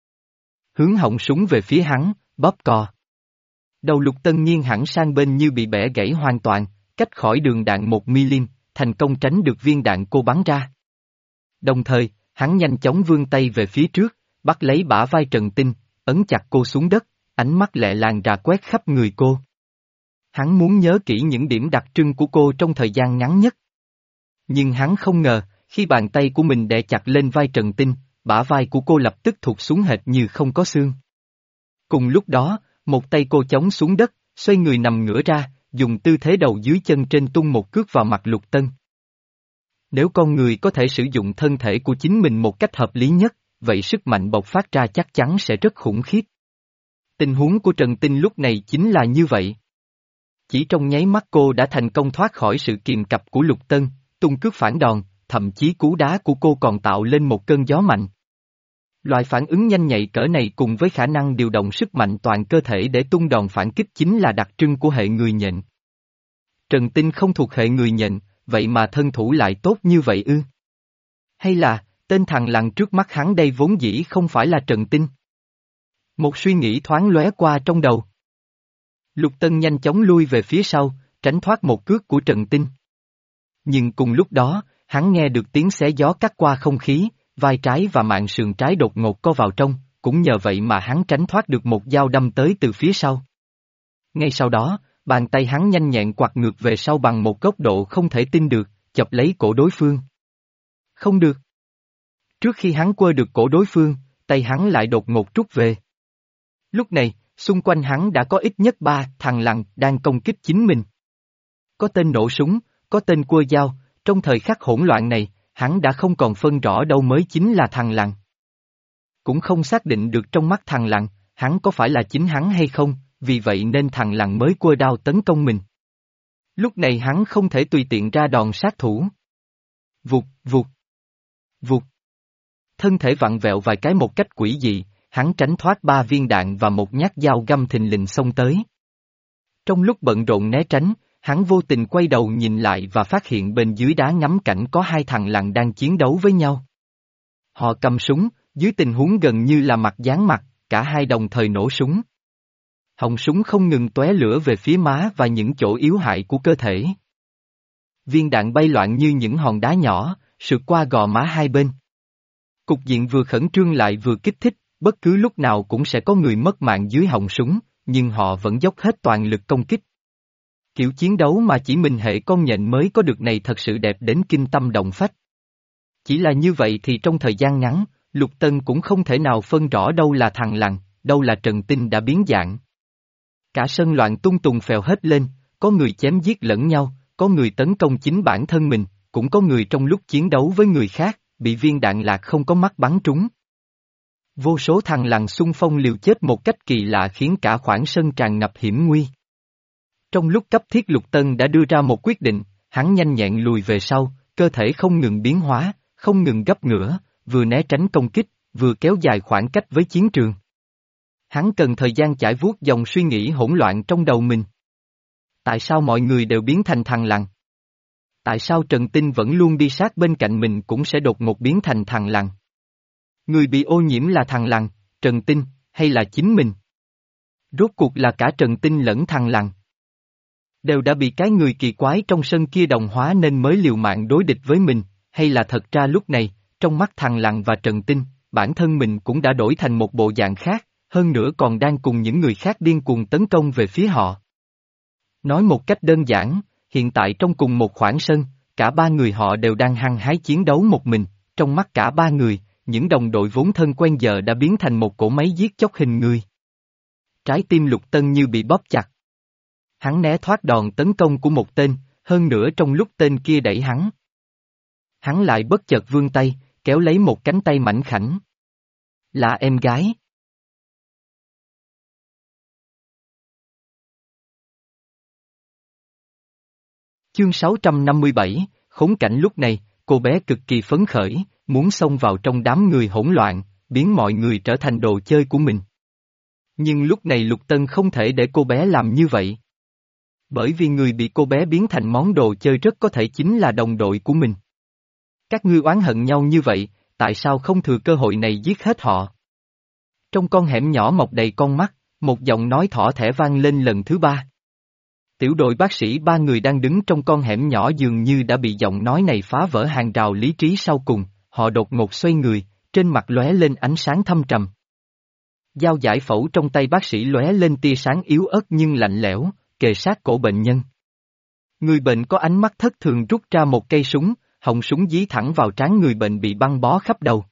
Hướng họng súng về phía hắn, bóp cò. Đầu Lục Tân nghiêng hẳn sang bên như bị bẻ gãy hoàn toàn, cách khỏi đường đạn một mi-li-mét, thành công tránh được viên đạn cô bắn ra. Đồng thời, hắn nhanh chóng vươn tay về phía trước, bắt lấy bả vai Trần Tinh, ấn chặt cô xuống đất, ánh mắt lẹ làng rà quét khắp người cô. Hắn muốn nhớ kỹ những điểm đặc trưng của cô trong thời gian ngắn nhất. Nhưng hắn không ngờ, khi bàn tay của mình đè chặt lên vai Trần Tinh, bả vai của cô lập tức thụt xuống hệt như không có xương. Cùng lúc đó, một tay cô chống xuống đất, xoay người nằm ngửa ra, dùng tư thế đầu dưới chân trên tung một cước vào mặt Lục Tân. Nếu con người có thể sử dụng thân thể của chính mình một cách hợp lý nhất, vậy sức mạnh bộc phát ra chắc chắn sẽ rất khủng khiếp. Tình huống của Trần Tinh lúc này chính là như vậy. Chỉ trong nháy mắt cô đã thành công thoát khỏi sự kiềm cặp của Lục Tân, tung cước phản đòn, thậm chí cú đá của cô còn tạo lên một cơn gió mạnh. Loại phản ứng nhanh nhạy cỡ này cùng với khả năng điều động sức mạnh toàn cơ thể để tung đòn phản kích chính là đặc trưng của hệ người nhện. Trần Tinh không thuộc hệ người nhện, vậy mà thân thủ lại tốt như vậy ư? Hay là, tên thằng lằn trước mắt hắn đây vốn dĩ không phải là Trần Tinh? Một suy nghĩ thoáng lóe qua trong đầu. Lục Tân nhanh chóng lui về phía sau, tránh thoát một cước của Trần Tinh. Nhưng cùng lúc đó, hắn nghe được tiếng xé gió cắt qua không khí, vai trái và mạn sườn trái đột ngột co vào trong, cũng nhờ vậy mà hắn tránh thoát được một dao đâm tới từ phía sau. Ngay sau đó, bàn tay hắn nhanh nhẹn quạt ngược về sau bằng một góc độ không thể tin được, chọc lấy cổ đối phương. Không được. Trước khi hắn quơ được cổ đối phương, tay hắn lại đột ngột rút về. Lúc này, xung quanh hắn đã có ít nhất ba thằng lằn đang công kích chính mình. Có tên nổ súng, có tên quơ dao, trong thời khắc hỗn loạn này, hắn đã không còn phân rõ đâu mới chính là thằng lằn. Cũng không xác định được trong mắt thằng lằn, hắn có phải là chính hắn hay không, vì vậy nên thằng lằn mới quơ đao tấn công mình. Lúc này hắn không thể tùy tiện ra đòn sát thủ. Vụt, vụt. Vụt. Thân thể vặn vẹo vài cái một cách quỷ dị, hắn tránh thoát ba viên đạn và một nhát dao găm thình lình xông tới. Trong lúc bận rộn né tránh, hắn vô tình quay đầu nhìn lại và phát hiện bên dưới đá ngắm cảnh có hai thằng lằn đang chiến đấu với nhau. Họ cầm súng, dưới tình huống gần như là mặt dán mặt, cả hai đồng thời nổ súng. Họng súng không ngừng tóe lửa về phía má và những chỗ yếu hại của cơ thể. Viên đạn bay loạn như những hòn đá nhỏ, sượt qua gò má hai bên. Cục diện vừa khẩn trương lại vừa kích thích, bất cứ lúc nào cũng sẽ có người mất mạng dưới họng súng, nhưng họ vẫn dốc hết toàn lực công kích. Kiểu chiến đấu mà chỉ mình hệ con nhện mới có được này thật sự đẹp đến kinh tâm động phách. Chỉ là như vậy thì trong thời gian ngắn, Lục Tân cũng không thể nào phân rõ đâu là thằng lằn, đâu là Trần Tinh đã biến dạng. Cả sân loạn tung tùng phèo hết lên, có người chém giết lẫn nhau, có người tấn công chính bản thân mình, cũng có người trong lúc chiến đấu với người khác, bị viên đạn lạc không có mắt bắn trúng. Vô số thằng lằn xung phong liều chết một cách kỳ lạ khiến cả khoảng sân tràn ngập hiểm nguy. Trong lúc cấp thiết Lục Tân đã đưa ra một quyết định, hắn nhanh nhẹn lùi về sau, cơ thể không ngừng biến hóa, không ngừng gấp ngửa, vừa né tránh công kích, vừa kéo dài khoảng cách với chiến trường. Hắn cần thời gian chải vuốt dòng suy nghĩ hỗn loạn trong đầu mình. Tại sao mọi người đều biến thành thằng lằn? Tại sao Trần Tinh vẫn luôn đi sát bên cạnh mình cũng sẽ đột ngột biến thành thằng lằn? Người bị ô nhiễm là thằng lằn, Trần Tinh, hay là chính mình? Rốt cuộc là cả Trần Tinh lẫn thằng lằn. Đều đã bị cái người kỳ quái trong sân kia đồng hóa nên mới liều mạng đối địch với mình, hay là thật ra lúc này, trong mắt thằng lằn và Trần Tinh, bản thân mình cũng đã đổi thành một bộ dạng khác, hơn nữa còn đang cùng những người khác điên cuồng tấn công về phía họ. Nói một cách đơn giản, hiện tại trong cùng một khoảng sân, cả ba người họ đều đang hăng hái chiến đấu một mình, trong mắt cả ba người, những đồng đội vốn thân quen giờ đã biến thành một cỗ máy giết chóc hình người. Trái tim Lục Tân như bị bóp chặt. Hắn né thoát đòn tấn công của một tên, hơn nữa trong lúc tên kia đẩy hắn. Hắn lại bất chợt vươn tay, kéo lấy một cánh tay mảnh khảnh. Là em gái. Chương sáu trăm năm mươi bảy, khốn cảnh lúc này, cô bé cực kỳ phấn khởi, muốn xông vào trong đám người hỗn loạn, biến mọi người trở thành đồ chơi của mình. Nhưng lúc này Lục Tân không thể để cô bé làm như vậy. Bởi vì người bị cô bé biến thành món đồ chơi rất có thể chính là đồng đội của mình. Các ngươi oán hận nhau như vậy, tại sao không thừa cơ hội này giết hết họ? Trong con hẻm nhỏ mọc đầy con mắt, một giọng nói thỏ thẻ vang lên lần thứ ba. Tiểu đội bác sĩ ba người đang đứng trong con hẻm nhỏ dường như đã bị giọng nói này phá vỡ hàng rào lý trí sau cùng, họ đột ngột xoay người, trên mặt lóe lên ánh sáng thâm trầm. Dao giải phẫu trong tay bác sĩ lóe lên tia sáng yếu ớt nhưng lạnh lẽo, kề sát cổ bệnh nhân. Người bệnh có ánh mắt thất thường rút ra một cây súng, họng súng dí thẳng vào trán người bệnh bị băng bó khắp đầu.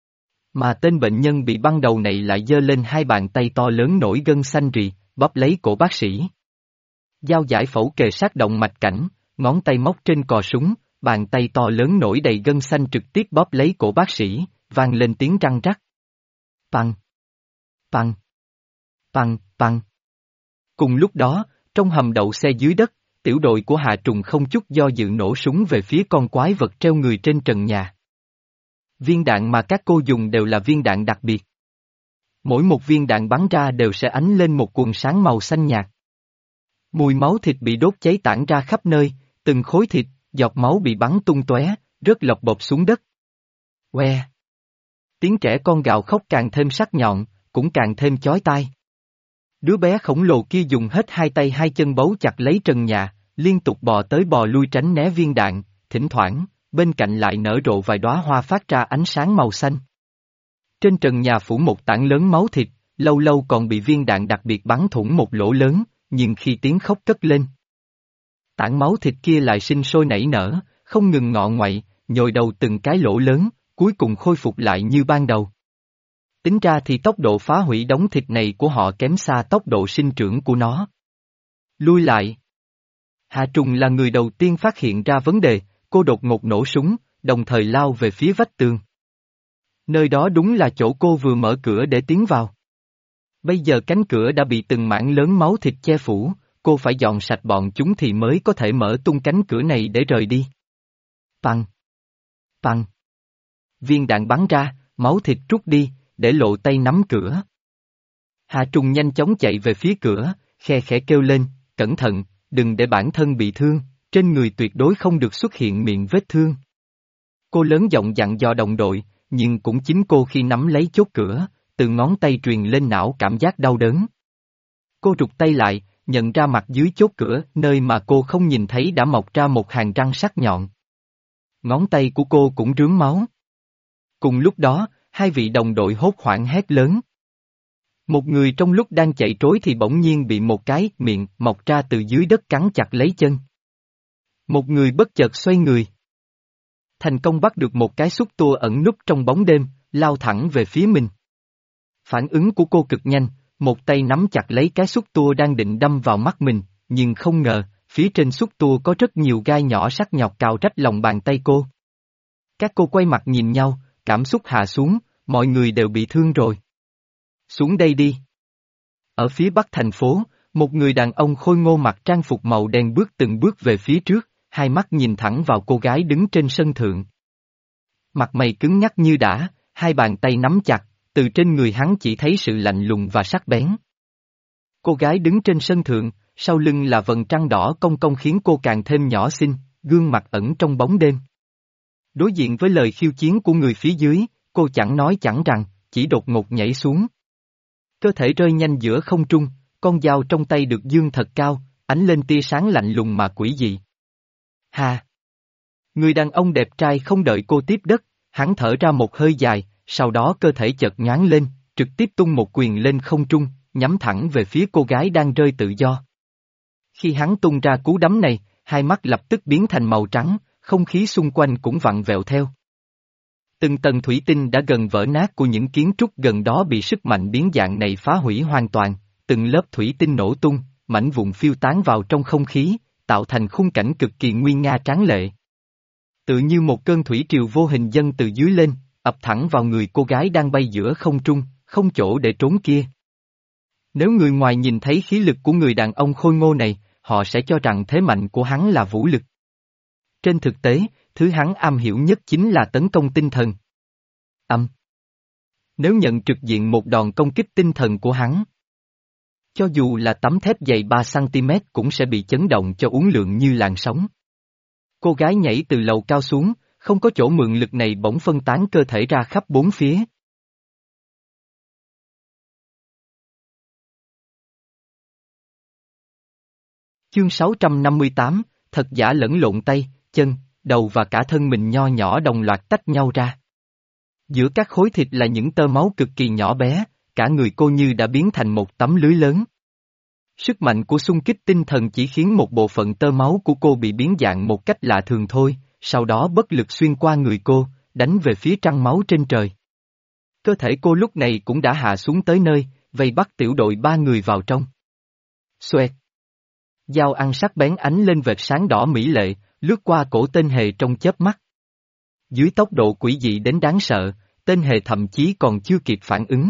Mà tên bệnh nhân bị băng đầu này lại giơ lên hai bàn tay to lớn nổi gân xanh rì, bóp lấy cổ bác sĩ. Dao giải phẫu kề sát động mạch cảnh, ngón tay móc trên cò súng, bàn tay to lớn nổi đầy gân xanh trực tiếp bóp lấy cổ bác sĩ, vang lên tiếng răng rắc. Păng! Păng! Păng! Păng! Cùng lúc đó, trong hầm đậu xe dưới đất, tiểu đội của Hạ Trùng không chút do dự nổ súng về phía con quái vật treo người trên trần nhà. Viên đạn mà các cô dùng đều là viên đạn đặc biệt. Mỗi một viên đạn bắn ra đều sẽ ánh lên một quần sáng màu xanh nhạt. Mùi máu thịt bị đốt cháy tản ra khắp nơi, từng khối thịt, giọt máu bị bắn tung tóe, rớt lộc bộp xuống đất. Que! Tiếng trẻ con gào khóc càng thêm sắc nhọn, cũng càng thêm chói tai. Đứa bé khổng lồ kia dùng hết hai tay hai chân bấu chặt lấy trần nhà, liên tục bò tới bò lui tránh né viên đạn, thỉnh thoảng, bên cạnh lại nở rộ vài đóa hoa phát ra ánh sáng màu xanh. Trên trần nhà phủ một tảng lớn máu thịt, lâu lâu còn bị viên đạn đặc biệt bắn thủng một lỗ lớn, nhưng khi tiếng khóc cất lên, tảng máu thịt kia lại sinh sôi nảy nở, không ngừng ngọ ngoậy, nhồi đầu từng cái lỗ lớn, cuối cùng khôi phục lại như ban đầu. Tính ra thì tốc độ phá hủy đống thịt này của họ kém xa tốc độ sinh trưởng của nó. Lui lại. Hạ Trùng là người đầu tiên phát hiện ra vấn đề, cô đột ngột nổ súng, đồng thời lao về phía vách tường. Nơi đó đúng là chỗ cô vừa mở cửa để tiến vào. Bây giờ cánh cửa đã bị từng mảng lớn máu thịt che phủ, cô phải dọn sạch bọn chúng thì mới có thể mở tung cánh cửa này để rời đi. Păng! Păng! Viên đạn bắn ra, máu thịt trút đi, để lộ tay nắm cửa. Hà Trùng nhanh chóng chạy về phía cửa, khe khẽ kêu lên, cẩn thận, đừng để bản thân bị thương, trên người tuyệt đối không được xuất hiện miệng vết thương. Cô lớn giọng dặn dò đồng đội, nhưng cũng chính cô khi nắm lấy chốt cửa, từ ngón tay truyền lên não cảm giác đau đớn. Cô rụt tay lại, nhận ra mặt dưới chốt cửa, nơi mà cô không nhìn thấy đã mọc ra một hàng răng sắc nhọn. Ngón tay của cô cũng rướm máu. Cùng lúc đó, hai vị đồng đội hốt hoảng hét lớn. Một người trong lúc đang chạy trối thì bỗng nhiên bị một cái miệng mọc ra từ dưới đất cắn chặt lấy chân. Một người bất chợt xoay người. Thành công bắt được một cái xúc tua ẩn núp trong bóng đêm, lao thẳng về phía mình. Phản ứng của cô cực nhanh, một tay nắm chặt lấy cái xúc tua đang định đâm vào mắt mình, nhưng không ngờ, phía trên xúc tua có rất nhiều gai nhỏ sắc nhọn cào rách lòng bàn tay cô. Các cô quay mặt nhìn nhau, cảm xúc hạ xuống, mọi người đều bị thương rồi. Xuống đây đi. Ở phía bắc thành phố, một người đàn ông khôi ngô mặc trang phục màu đen bước từng bước về phía trước, hai mắt nhìn thẳng vào cô gái đứng trên sân thượng. Mặt mày cứng nhắc như đá, hai bàn tay nắm chặt, từ trên người hắn chỉ thấy sự lạnh lùng và sắc bén. Cô gái đứng trên sân thượng, sau lưng là vầng trăng đỏ cong cong khiến cô càng thêm nhỏ xinh, gương mặt ẩn trong bóng đêm. Đối diện với lời khiêu chiến của người phía dưới, cô chẳng nói chẳng rằng, chỉ đột ngột nhảy xuống. Cơ thể rơi nhanh giữa không trung, con dao trong tay được dương thật cao, ánh lên tia sáng lạnh lùng mà quỷ dị. Hà! Người đàn ông đẹp trai không đợi cô tiếp đất, hắn thở ra một hơi dài, sau đó cơ thể chợt nhoáng lên, trực tiếp tung một quyền lên không trung, nhắm thẳng về phía cô gái đang rơi tự do. Khi hắn tung ra cú đấm này, hai mắt lập tức biến thành màu trắng, không khí xung quanh cũng vặn vẹo theo. Từng tầng thủy tinh đã gần vỡ nát của những kiến trúc gần đó bị sức mạnh biến dạng này phá hủy hoàn toàn, từng lớp thủy tinh nổ tung, mảnh vụn phiêu tán vào trong không khí, tạo thành khung cảnh cực kỳ nguy nga tráng lệ. Tự như một cơn thủy triều vô hình dâng từ dưới lên, ập thẳng vào người cô gái đang bay giữa không trung, không chỗ để trốn kia. Nếu người ngoài nhìn thấy khí lực của người đàn ông khôi ngô này, họ sẽ cho rằng thế mạnh của hắn là vũ lực. Trên thực tế, thứ hắn am hiểu nhất chính là tấn công tinh thần. Âm. Nếu nhận trực diện một đòn công kích tinh thần của hắn, cho dù là tấm thép dày ba xăng-ti-mét cũng sẽ bị chấn động cho uốn lượn như làn sóng. Cô gái nhảy từ lầu cao xuống, không có chỗ mượn lực này bỗng phân tán cơ thể ra khắp bốn phía. Chương sáu trăm năm mươi tám, thật giả lẫn lộn tay, chân, đầu và cả thân mình nho nhỏ đồng loạt tách nhau ra. Giữa các khối thịt là những tơ máu cực kỳ nhỏ bé, cả người cô như đã biến thành một tấm lưới lớn. Sức mạnh của xung kích tinh thần chỉ khiến một bộ phận tơ máu của cô bị biến dạng một cách lạ thường thôi, sau đó bất lực xuyên qua người cô, đánh về phía trăng máu trên trời. Cơ thể cô lúc này cũng đã hạ xuống tới nơi, vây bắt tiểu đội ba người vào trong. Xoẹt! Dao ăn sắc bén ánh lên vệt sáng đỏ mỹ lệ, lướt qua cổ tên hề trong chớp mắt. Dưới tốc độ quỷ dị đến đáng sợ, tên hề thậm chí còn chưa kịp phản ứng.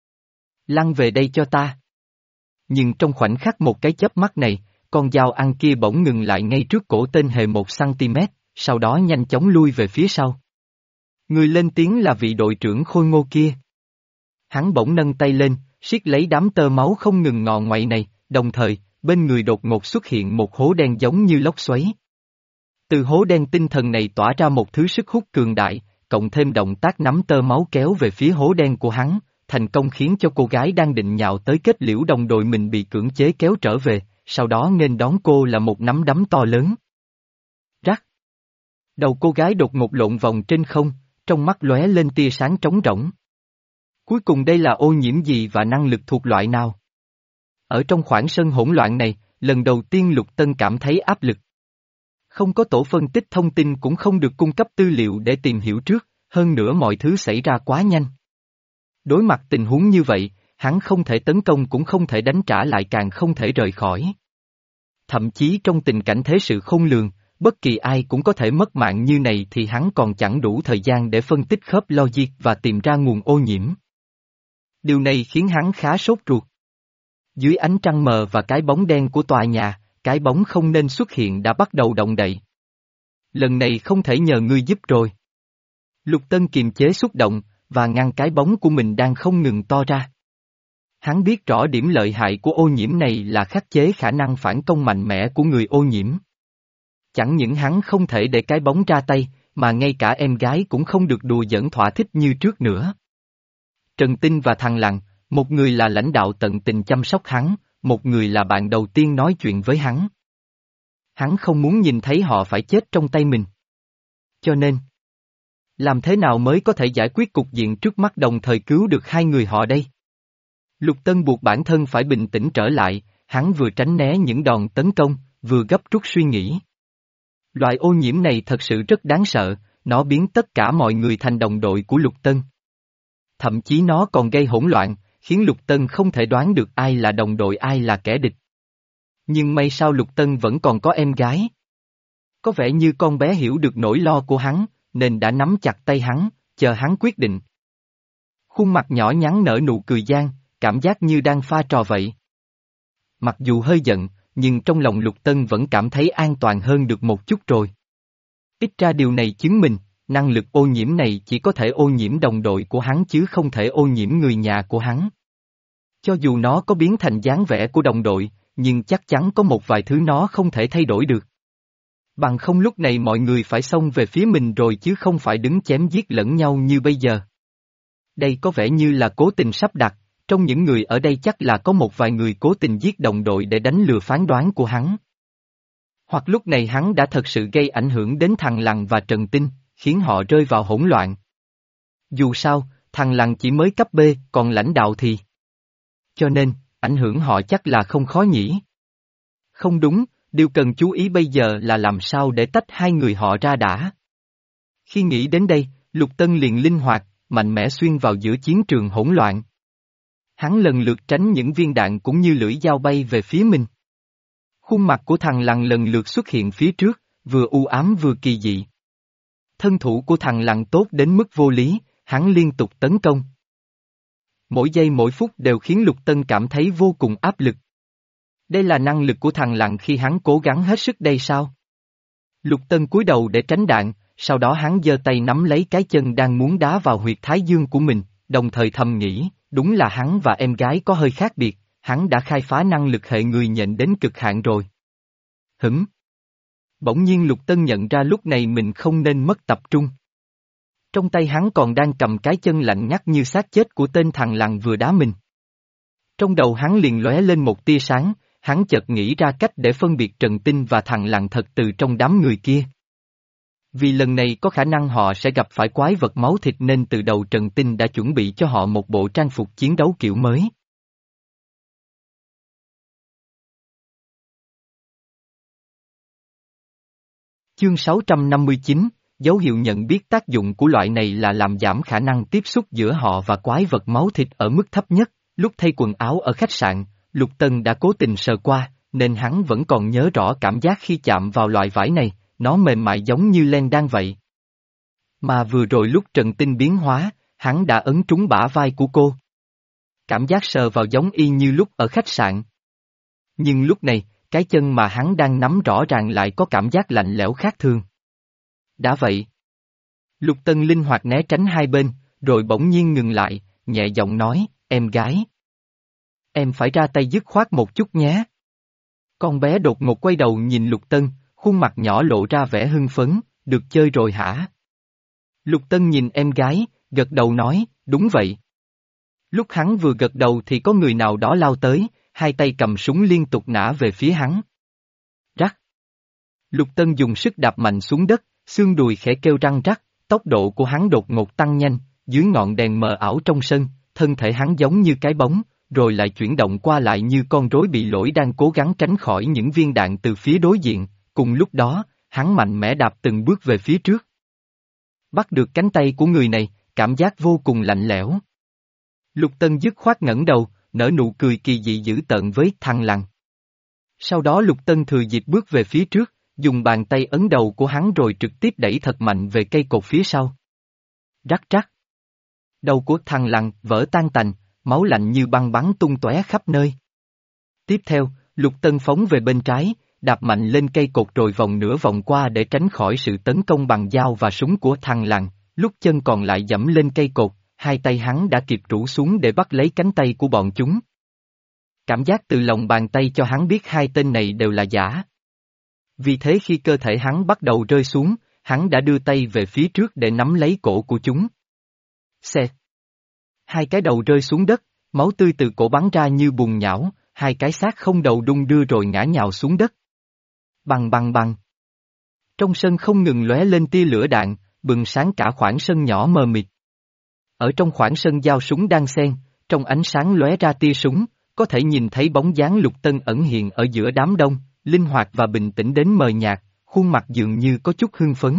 Lăn về đây cho ta. Nhưng trong khoảnh khắc một cái chớp mắt này, con dao ăn kia bỗng ngừng lại ngay trước cổ tên hề một xăng-ti-mét, sau đó nhanh chóng lui về phía sau. Người lên tiếng là vị đội trưởng khôi ngô kia. Hắn bỗng nâng tay lên, siết lấy đám tơ máu không ngừng ngọ ngoại này, đồng thời, bên người đột ngột xuất hiện một hố đen giống như lốc xoáy. Từ hố đen tinh thần này tỏa ra một thứ sức hút cường đại, cộng thêm động tác nắm tơ máu kéo về phía hố đen của hắn, thành công khiến cho cô gái đang định nhào tới kết liễu đồng đội mình bị cưỡng chế kéo trở về, sau đó nghênh đón cô là một nắm đấm to lớn. Rắc! Đầu cô gái đột ngột lộn vòng trên không, trong mắt lóe lên tia sáng trống rỗng. Cuối cùng đây là ô nhiễm gì và năng lực thuộc loại nào? Ở trong khoảng sân hỗn loạn này, lần đầu tiên Lục Tân cảm thấy áp lực. Không có tổ phân tích thông tin cũng không được cung cấp tư liệu để tìm hiểu trước, hơn nữa mọi thứ xảy ra quá nhanh. Đối mặt tình huống như vậy, hắn không thể tấn công cũng không thể đánh trả lại càng không thể rời khỏi. Thậm chí trong tình cảnh thế sự khôn lường, bất kỳ ai cũng có thể mất mạng như này thì hắn còn chẳng đủ thời gian để phân tích khớp logic và tìm ra nguồn ô nhiễm. Điều này khiến hắn khá sốt ruột. Dưới ánh trăng mờ và cái bóng đen của tòa nhà, cái bóng không nên xuất hiện đã bắt đầu động đậy. Lần này không thể nhờ ngươi giúp rồi. Lục Tân kiềm chế xúc động, và ngăn cái bóng của mình đang không ngừng to ra. Hắn biết rõ điểm lợi hại của ô nhiễm này là khắc chế khả năng phản công mạnh mẽ của người ô nhiễm. Chẳng những hắn không thể để cái bóng ra tay, mà ngay cả em gái cũng không được đùa giỡn thỏa thích như trước nữa. Trần Tinh và thằng Lặng, một người là lãnh đạo tận tình chăm sóc hắn, một người là bạn đầu tiên nói chuyện với hắn. Hắn không muốn nhìn thấy họ phải chết trong tay mình. Cho nên, làm thế nào mới có thể giải quyết cục diện trước mắt đồng thời cứu được hai người họ đây? Lục Tân buộc bản thân phải bình tĩnh trở lại, hắn vừa tránh né những đòn tấn công, vừa gấp rút suy nghĩ. Loại ô nhiễm này thật sự rất đáng sợ, nó biến tất cả mọi người thành đồng đội của Lục Tân. Thậm chí nó còn gây hỗn loạn, khiến Lục Tân không thể đoán được ai là đồng đội ai là kẻ địch. Nhưng may sao Lục Tân vẫn còn có em gái. Có vẻ như con bé hiểu được nỗi lo của hắn, nên đã nắm chặt tay hắn, chờ hắn quyết định. Khuôn mặt nhỏ nhắn nở nụ cười gian, cảm giác như đang pha trò vậy. Mặc dù hơi giận, nhưng trong lòng Lục Tân vẫn cảm thấy an toàn hơn được một chút rồi. Ít ra điều này chứng minh, năng lực ô nhiễm này chỉ có thể ô nhiễm đồng đội của hắn chứ không thể ô nhiễm người nhà của hắn. Cho dù nó có biến thành dáng vẻ của đồng đội, nhưng chắc chắn có một vài thứ nó không thể thay đổi được. Bằng không lúc này mọi người phải xông về phía mình rồi chứ không phải đứng chém giết lẫn nhau như bây giờ. Đây có vẻ như là cố tình sắp đặt, trong những người ở đây chắc là có một vài người cố tình giết đồng đội để đánh lừa phán đoán của hắn. Hoặc lúc này hắn đã thật sự gây ảnh hưởng đến thằng Lặng và Trần Tinh, khiến họ rơi vào hỗn loạn. Dù sao, thằng Lặng chỉ mới cấp B, còn lãnh đạo thì... Cho nên, ảnh hưởng họ chắc là không khó nhỉ. Không đúng, điều cần chú ý bây giờ là làm sao để tách hai người họ ra đã. Khi nghĩ đến đây, Lục Tân liền linh hoạt, mạnh mẽ xuyên vào giữa chiến trường hỗn loạn. Hắn lần lượt tránh những viên đạn cũng như lưỡi dao bay về phía mình. Khuôn mặt của thằng Lặng lần lượt xuất hiện phía trước, vừa u ám vừa kỳ dị. Thân thủ của thằng Lặng tốt đến mức vô lý, hắn liên tục tấn công. Mỗi giây mỗi phút đều khiến Lục Tân cảm thấy vô cùng áp lực. Đây là năng lực của thằng Lặng khi hắn cố gắng hết sức đây sao? Lục Tân cúi đầu để tránh đạn, sau đó hắn giơ tay nắm lấy cái chân đang muốn đá vào huyệt thái dương của mình, đồng thời thầm nghĩ, đúng là hắn và em gái có hơi khác biệt, hắn đã khai phá năng lực hệ người nhện đến cực hạn rồi. Hửm? Bỗng nhiên Lục Tân nhận ra lúc này mình không nên mất tập trung. Trong tay hắn còn đang cầm cái chân lạnh ngắt như xác chết của tên thằng Lặng vừa đá mình. Trong đầu hắn liền lóe lên một tia sáng, hắn chợt nghĩ ra cách để phân biệt Trần Tinh và thằng Lặng thật từ trong đám người kia. Vì lần này có khả năng họ sẽ gặp phải quái vật máu thịt nên từ đầu Trần Tinh đã chuẩn bị cho họ một bộ trang phục chiến đấu kiểu mới. Chương sáu trăm năm mươi chín, dấu hiệu nhận biết tác dụng của loại này là làm giảm khả năng tiếp xúc giữa họ và quái vật máu thịt ở mức thấp nhất. Lúc thay quần áo ở khách sạn, Lục Tân đã cố tình sờ qua, nên hắn vẫn còn nhớ rõ cảm giác khi chạm vào loại vải này, nó mềm mại giống như len đan vậy. Mà vừa rồi lúc Trần Tinh biến hóa, hắn đã ấn trúng bả vai của cô. Cảm giác sờ vào giống y như lúc ở khách sạn. Nhưng lúc này, cái chân mà hắn đang nắm rõ ràng lại có cảm giác lạnh lẽo khác thường. Đã vậy. Lục Tân linh hoạt né tránh hai bên, rồi bỗng nhiên ngừng lại, nhẹ giọng nói, em gái. Em phải ra tay dứt khoát một chút nhé. Con bé đột ngột quay đầu nhìn Lục Tân, khuôn mặt nhỏ lộ ra vẻ hưng phấn, được chơi rồi hả? Lục Tân nhìn em gái, gật đầu nói, đúng vậy. Lúc hắn vừa gật đầu thì có người nào đó lao tới, hai tay cầm súng liên tục nã về phía hắn. Rắc. Lục Tân dùng sức đạp mạnh xuống đất, xương đùi khẽ kêu răng rắc, tốc độ của hắn đột ngột tăng nhanh, dưới ngọn đèn mờ ảo trong sân, thân thể hắn giống như cái bóng, rồi lại chuyển động qua lại như con rối bị lỗi đang cố gắng tránh khỏi những viên đạn từ phía đối diện, cùng lúc đó, hắn mạnh mẽ đạp từng bước về phía trước. Bắt được cánh tay của người này, cảm giác vô cùng lạnh lẽo. Lục Tân dứt khoát ngẩng đầu, nở nụ cười kỳ dị dữ tợn với thằng Lặng. Sau đó Lục Tân thừa dịp bước về phía trước, dùng bàn tay ấn đầu của hắn rồi trực tiếp đẩy thật mạnh về cây cột phía sau. Rắc rắc. Đầu của thằng Lặng vỡ tan tành, máu lạnh như băng bắn tung tóe khắp nơi. Tiếp theo, Lục Tân phóng về bên trái, đạp mạnh lên cây cột rồi vòng nửa vòng qua để tránh khỏi sự tấn công bằng dao và súng của thằng Lặng, lúc chân còn lại dẫm lên cây cột, hai tay hắn đã kịp rũ xuống để bắt lấy cánh tay của bọn chúng. Cảm giác từ lòng bàn tay cho hắn biết hai tên này đều là giả. Vì thế khi cơ thể hắn bắt đầu rơi xuống, hắn đã đưa tay về phía trước để nắm lấy cổ của chúng. Xe. Hai cái đầu rơi xuống đất, máu tươi từ cổ bắn ra như bùn nhão, hai cái xác không đầu đung đưa rồi ngã nhào xuống đất. Băng băng băng. Trong sân không ngừng lóe lên tia lửa đạn, bừng sáng cả khoảng sân nhỏ mờ mịt. Ở trong khoảng sân dao súng đang xen, trong ánh sáng lóe ra tia súng, có thể nhìn thấy bóng dáng Lục Tân ẩn hiện ở giữa đám đông, linh hoạt và bình tĩnh đến mờ nhạt, khuôn mặt dường như có chút hưng phấn.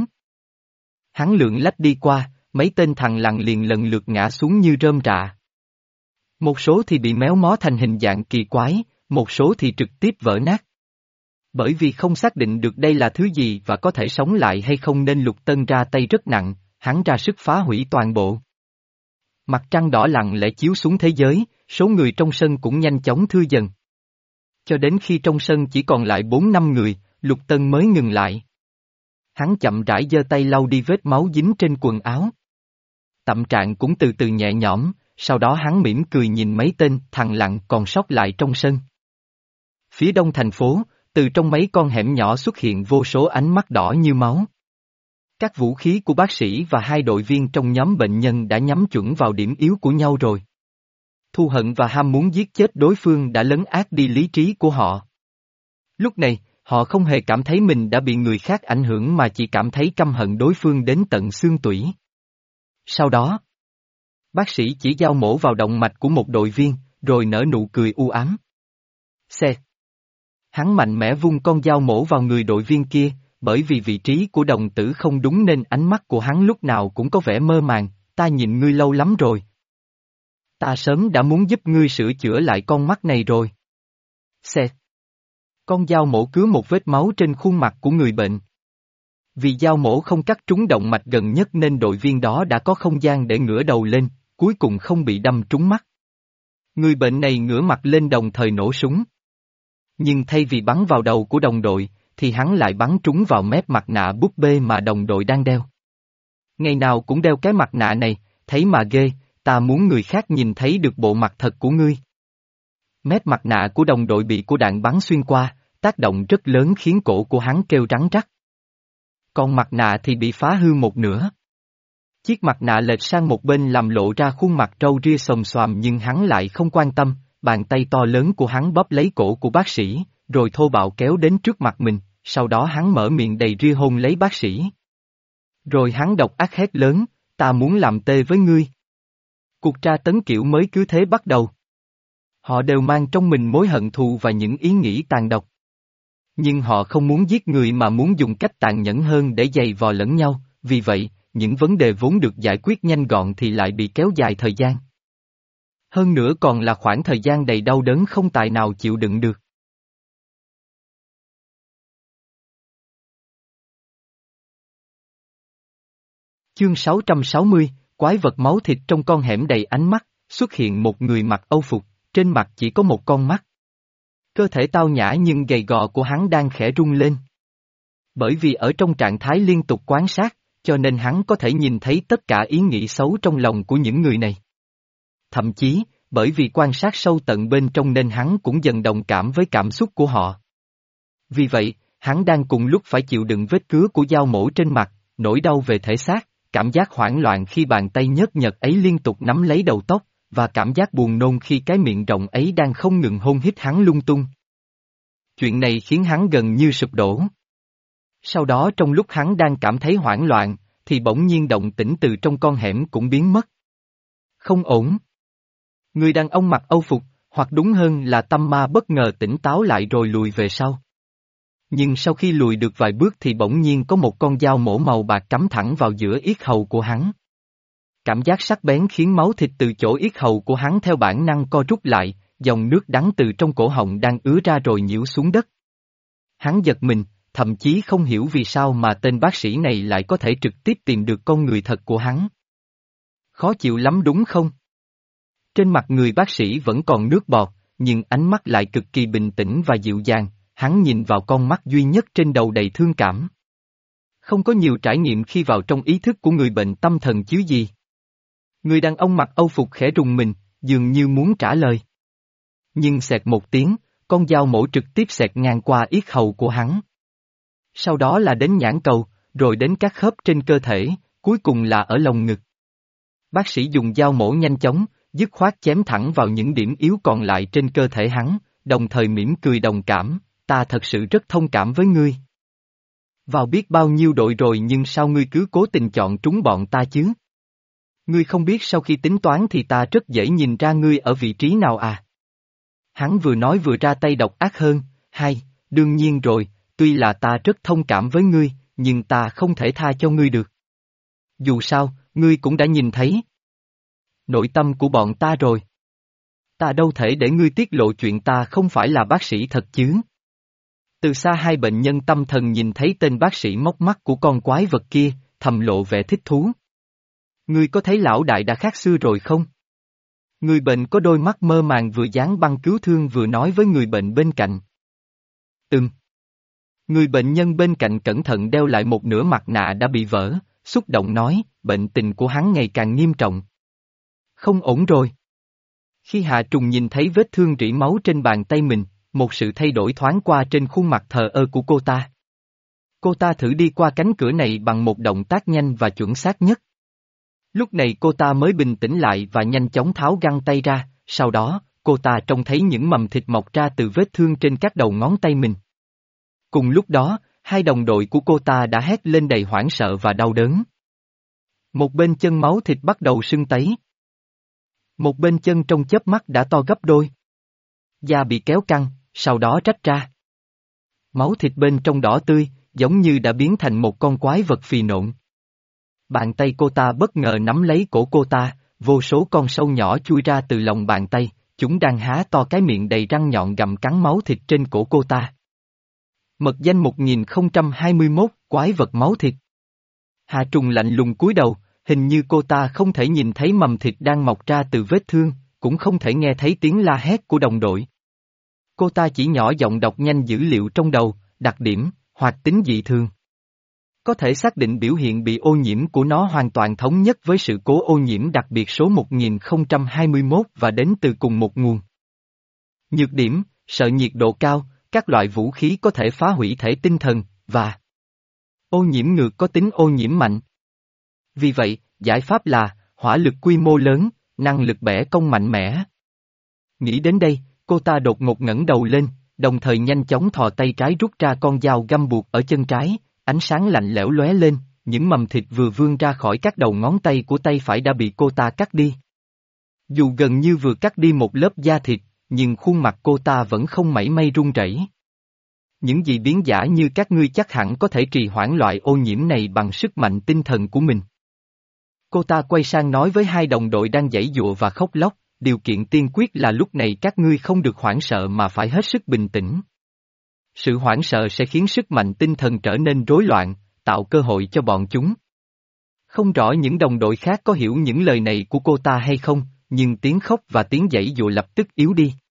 Hắn lượn lách đi qua, mấy tên thằng lằn liền lần lượt ngã xuống như rơm rạ. Một số thì bị méo mó thành hình dạng kỳ quái, một số thì trực tiếp vỡ nát. Bởi vì không xác định được đây là thứ gì và có thể sống lại hay không nên Lục Tân ra tay rất nặng, hắn ra sức phá hủy toàn bộ. Mặt trăng đỏ lặng lẽ chiếu xuống thế giới, số người trong sân cũng nhanh chóng thưa dần. Cho đến khi trong sân chỉ còn lại bốn năm người, Lục Tân mới ngừng lại. Hắn chậm rãi giơ tay lau đi vết máu dính trên quần áo. Tâm trạng cũng từ từ nhẹ nhõm, sau đó hắn mỉm cười nhìn mấy tên thằng lặn còn sót lại trong sân. Phía đông thành phố, từ trong mấy con hẻm nhỏ xuất hiện vô số ánh mắt đỏ như máu. Các vũ khí của bác sĩ và hai đội viên trong nhóm bệnh nhân đã nhắm chuẩn vào điểm yếu của nhau rồi. Thù hận và ham muốn giết chết đối phương đã lấn át đi lý trí của họ. Lúc này, họ không hề cảm thấy mình đã bị người khác ảnh hưởng mà chỉ cảm thấy căm hận đối phương đến tận xương tủy. Sau đó, bác sĩ chỉ dao mổ vào động mạch của một đội viên, rồi nở nụ cười u ám. Xe. Hắn mạnh mẽ vung con dao mổ vào người đội viên kia, bởi vì vị trí của đồng tử không đúng nên ánh mắt của hắn lúc nào cũng có vẻ mơ màng, ta nhìn ngươi lâu lắm rồi. Ta sớm đã muốn giúp ngươi sửa chữa lại con mắt này rồi. Xe. Con dao mổ cứa một vết máu trên khuôn mặt của người bệnh. Vì dao mổ không cắt trúng động mạch gần nhất nên đội viên đó đã có không gian để ngửa đầu lên, cuối cùng không bị đâm trúng mắt. Người bệnh này ngửa mặt lên đồng thời nổ súng. Nhưng thay vì bắn vào đầu của đồng đội, thì hắn lại bắn trúng vào mép mặt nạ búp bê mà đồng đội đang đeo. Ngày nào cũng đeo cái mặt nạ này, thấy mà ghê, ta muốn người khác nhìn thấy được bộ mặt thật của ngươi. Mép mặt nạ của đồng đội bị của đạn bắn xuyên qua, tác động rất lớn khiến cổ của hắn kêu rắn rắc. Còn mặt nạ thì bị phá hư một nửa. Chiếc mặt nạ lệch sang một bên làm lộ ra khuôn mặt râu ria xồm xoàm nhưng hắn lại không quan tâm, bàn tay to lớn của hắn bóp lấy cổ của bác sĩ, rồi thô bạo kéo đến trước mặt mình, sau đó hắn mở miệng đầy ria hôn lấy bác sĩ. Rồi hắn độc ác hét lớn, ta muốn làm tê với ngươi. Cuộc tra tấn kiểu mới cứ thế bắt đầu. Họ đều mang trong mình mối hận thù và những ý nghĩ tàn độc. Nhưng họ không muốn giết người mà muốn dùng cách tàn nhẫn hơn để giày vò lẫn nhau, vì vậy, những vấn đề vốn được giải quyết nhanh gọn thì lại bị kéo dài thời gian. Hơn nữa còn là khoảng thời gian đầy đau đớn không tài nào chịu đựng được. Chương sáu trăm sáu mươi, quái vật máu thịt trong con hẻm đầy ánh mắt, xuất hiện một người mặc âu phục, trên mặt chỉ có một con mắt. Cơ thể tao nhã nhưng gầy gò của hắn đang khẽ rung lên. Bởi vì ở trong trạng thái liên tục quan sát, cho nên hắn có thể nhìn thấy tất cả ý nghĩ xấu trong lòng của những người này. Thậm chí, bởi vì quan sát sâu tận bên trong nên hắn cũng dần đồng cảm với cảm xúc của họ. Vì vậy, hắn đang cùng lúc phải chịu đựng vết cứa của dao mổ trên mặt, nỗi đau về thể xác, cảm giác hoảng loạn khi bàn tay nhớt nhợt ấy liên tục nắm lấy đầu tóc, và cảm giác buồn nôn khi cái miệng rộng ấy đang không ngừng hôn hít hắn lung tung. Chuyện này khiến hắn gần như sụp đổ. Sau đó trong lúc hắn đang cảm thấy hoảng loạn, thì bỗng nhiên động tĩnh từ trong con hẻm cũng biến mất. Không ổn. Người đàn ông mặc âu phục, hoặc đúng hơn là tâm ma bất ngờ tỉnh táo lại rồi lùi về sau. Nhưng sau khi lùi được vài bước thì bỗng nhiên có một con dao mổ màu bạc cắm thẳng vào giữa yết hầu của hắn. Cảm giác sắc bén khiến máu thịt từ chỗ yết hầu của hắn theo bản năng co rút lại, dòng nước đắng từ trong cổ họng đang ứa ra rồi nhiễu xuống đất. Hắn giật mình, thậm chí không hiểu vì sao mà tên bác sĩ này lại có thể trực tiếp tìm được con người thật của hắn. Khó chịu lắm đúng không? Trên mặt người bác sĩ vẫn còn nước bọt, nhưng ánh mắt lại cực kỳ bình tĩnh và dịu dàng, hắn nhìn vào con mắt duy nhất trên đầu đầy thương cảm. Không có nhiều trải nghiệm khi vào trong ý thức của người bệnh tâm thần chứ gì. Người đàn ông mặc âu phục khẽ rùng mình, dường như muốn trả lời. Nhưng xẹt một tiếng, con dao mổ trực tiếp xẹt ngang qua yết hầu của hắn. Sau đó là đến nhãn cầu, rồi đến các khớp trên cơ thể, cuối cùng là ở lồng ngực. Bác sĩ dùng dao mổ nhanh chóng, dứt khoát chém thẳng vào những điểm yếu còn lại trên cơ thể hắn, đồng thời mỉm cười đồng cảm, ta thật sự rất thông cảm với ngươi. Vào biết bao nhiêu đội rồi nhưng sao ngươi cứ cố tình chọn trúng bọn ta chứ? Ngươi không biết sau khi tính toán thì ta rất dễ nhìn ra ngươi ở vị trí nào à? Hắn vừa nói vừa ra tay độc ác hơn, hay, đương nhiên rồi, tuy là ta rất thông cảm với ngươi, nhưng ta không thể tha cho ngươi được. Dù sao, ngươi cũng đã nhìn thấy nội tâm của bọn ta rồi. Ta đâu thể để ngươi tiết lộ chuyện ta không phải là bác sĩ thật chứ. Từ xa hai bệnh nhân tâm thần nhìn thấy tên bác sĩ móc mắt của con quái vật kia, thầm lộ vẻ thích thú. Ngươi có thấy lão đại đã khác xưa rồi không? Người bệnh có đôi mắt mơ màng vừa dán băng cứu thương vừa nói với người bệnh bên cạnh. Ừm. Người bệnh nhân bên cạnh cẩn thận đeo lại một nửa mặt nạ đã bị vỡ, xúc động nói, bệnh tình của hắn ngày càng nghiêm trọng. Không ổn rồi. Khi Hạ Trùng nhìn thấy vết thương rỉ máu trên bàn tay mình, một sự thay đổi thoáng qua trên khuôn mặt thờ ơ của cô ta. Cô ta thử đi qua cánh cửa này bằng một động tác nhanh và chuẩn xác nhất. Lúc này cô ta mới bình tĩnh lại và nhanh chóng tháo găng tay ra, sau đó, cô ta trông thấy những mầm thịt mọc ra từ vết thương trên các đầu ngón tay mình. Cùng lúc đó, hai đồng đội của cô ta đã hét lên đầy hoảng sợ và đau đớn. Một bên chân máu thịt bắt đầu sưng tấy. Một bên chân trong chớp mắt đã to gấp đôi. Da bị kéo căng, sau đó rách ra. Máu thịt bên trong đỏ tươi, giống như đã biến thành một con quái vật phì nộn. Bàn tay cô ta bất ngờ nắm lấy cổ cô ta, vô số con sâu nhỏ chui ra từ lòng bàn tay, chúng đang há to cái miệng đầy răng nhọn gặm cắn máu thịt trên cổ cô ta. Mật danh một nghìn không trăm hai mươi mốt, quái vật máu thịt. Hà Trùng lạnh lùng cúi đầu, hình như cô ta không thể nhìn thấy mầm thịt đang mọc ra từ vết thương, cũng không thể nghe thấy tiếng la hét của đồng đội. Cô ta chỉ nhỏ giọng đọc nhanh dữ liệu trong đầu, đặc điểm, hoạt tính dị thường. Có thể xác định biểu hiện bị ô nhiễm của nó hoàn toàn thống nhất với sự cố ô nhiễm đặc biệt số một nghìn không trăm hai mươi mốt và đến từ cùng một nguồn. Nhược điểm, sợ nhiệt độ cao, các loại vũ khí có thể phá hủy thể tinh thần, và ô nhiễm ngược có tính ô nhiễm mạnh. Vì vậy, giải pháp là hỏa lực quy mô lớn, năng lực bẻ cong mạnh mẽ. Nghĩ đến đây, cô ta đột ngột ngẩng đầu lên, đồng thời nhanh chóng thò tay trái rút ra con dao găm buộc ở chân trái, ánh sáng lạnh lẽo lóe lên, những mầm thịt vừa vươn ra khỏi các đầu ngón tay của tay phải đã bị cô ta cắt đi. Dù gần như vừa cắt đi một lớp da thịt, nhưng khuôn mặt cô ta vẫn không mảy may run rẩy. Những gì biến giả như các ngươi chắc hẳn có thể trì hoãn loại ô nhiễm này bằng sức mạnh tinh thần của mình. Cô ta quay sang nói với hai đồng đội đang giãy giụa và khóc lóc, điều kiện tiên quyết là lúc này các ngươi không được hoảng sợ mà phải hết sức bình tĩnh. Sự hoảng sợ sẽ khiến sức mạnh tinh thần trở nên rối loạn, tạo cơ hội cho bọn chúng. Không rõ những đồng đội khác có hiểu những lời này của cô ta hay không, nhưng tiếng khóc và tiếng giãy giụa lập tức yếu đi.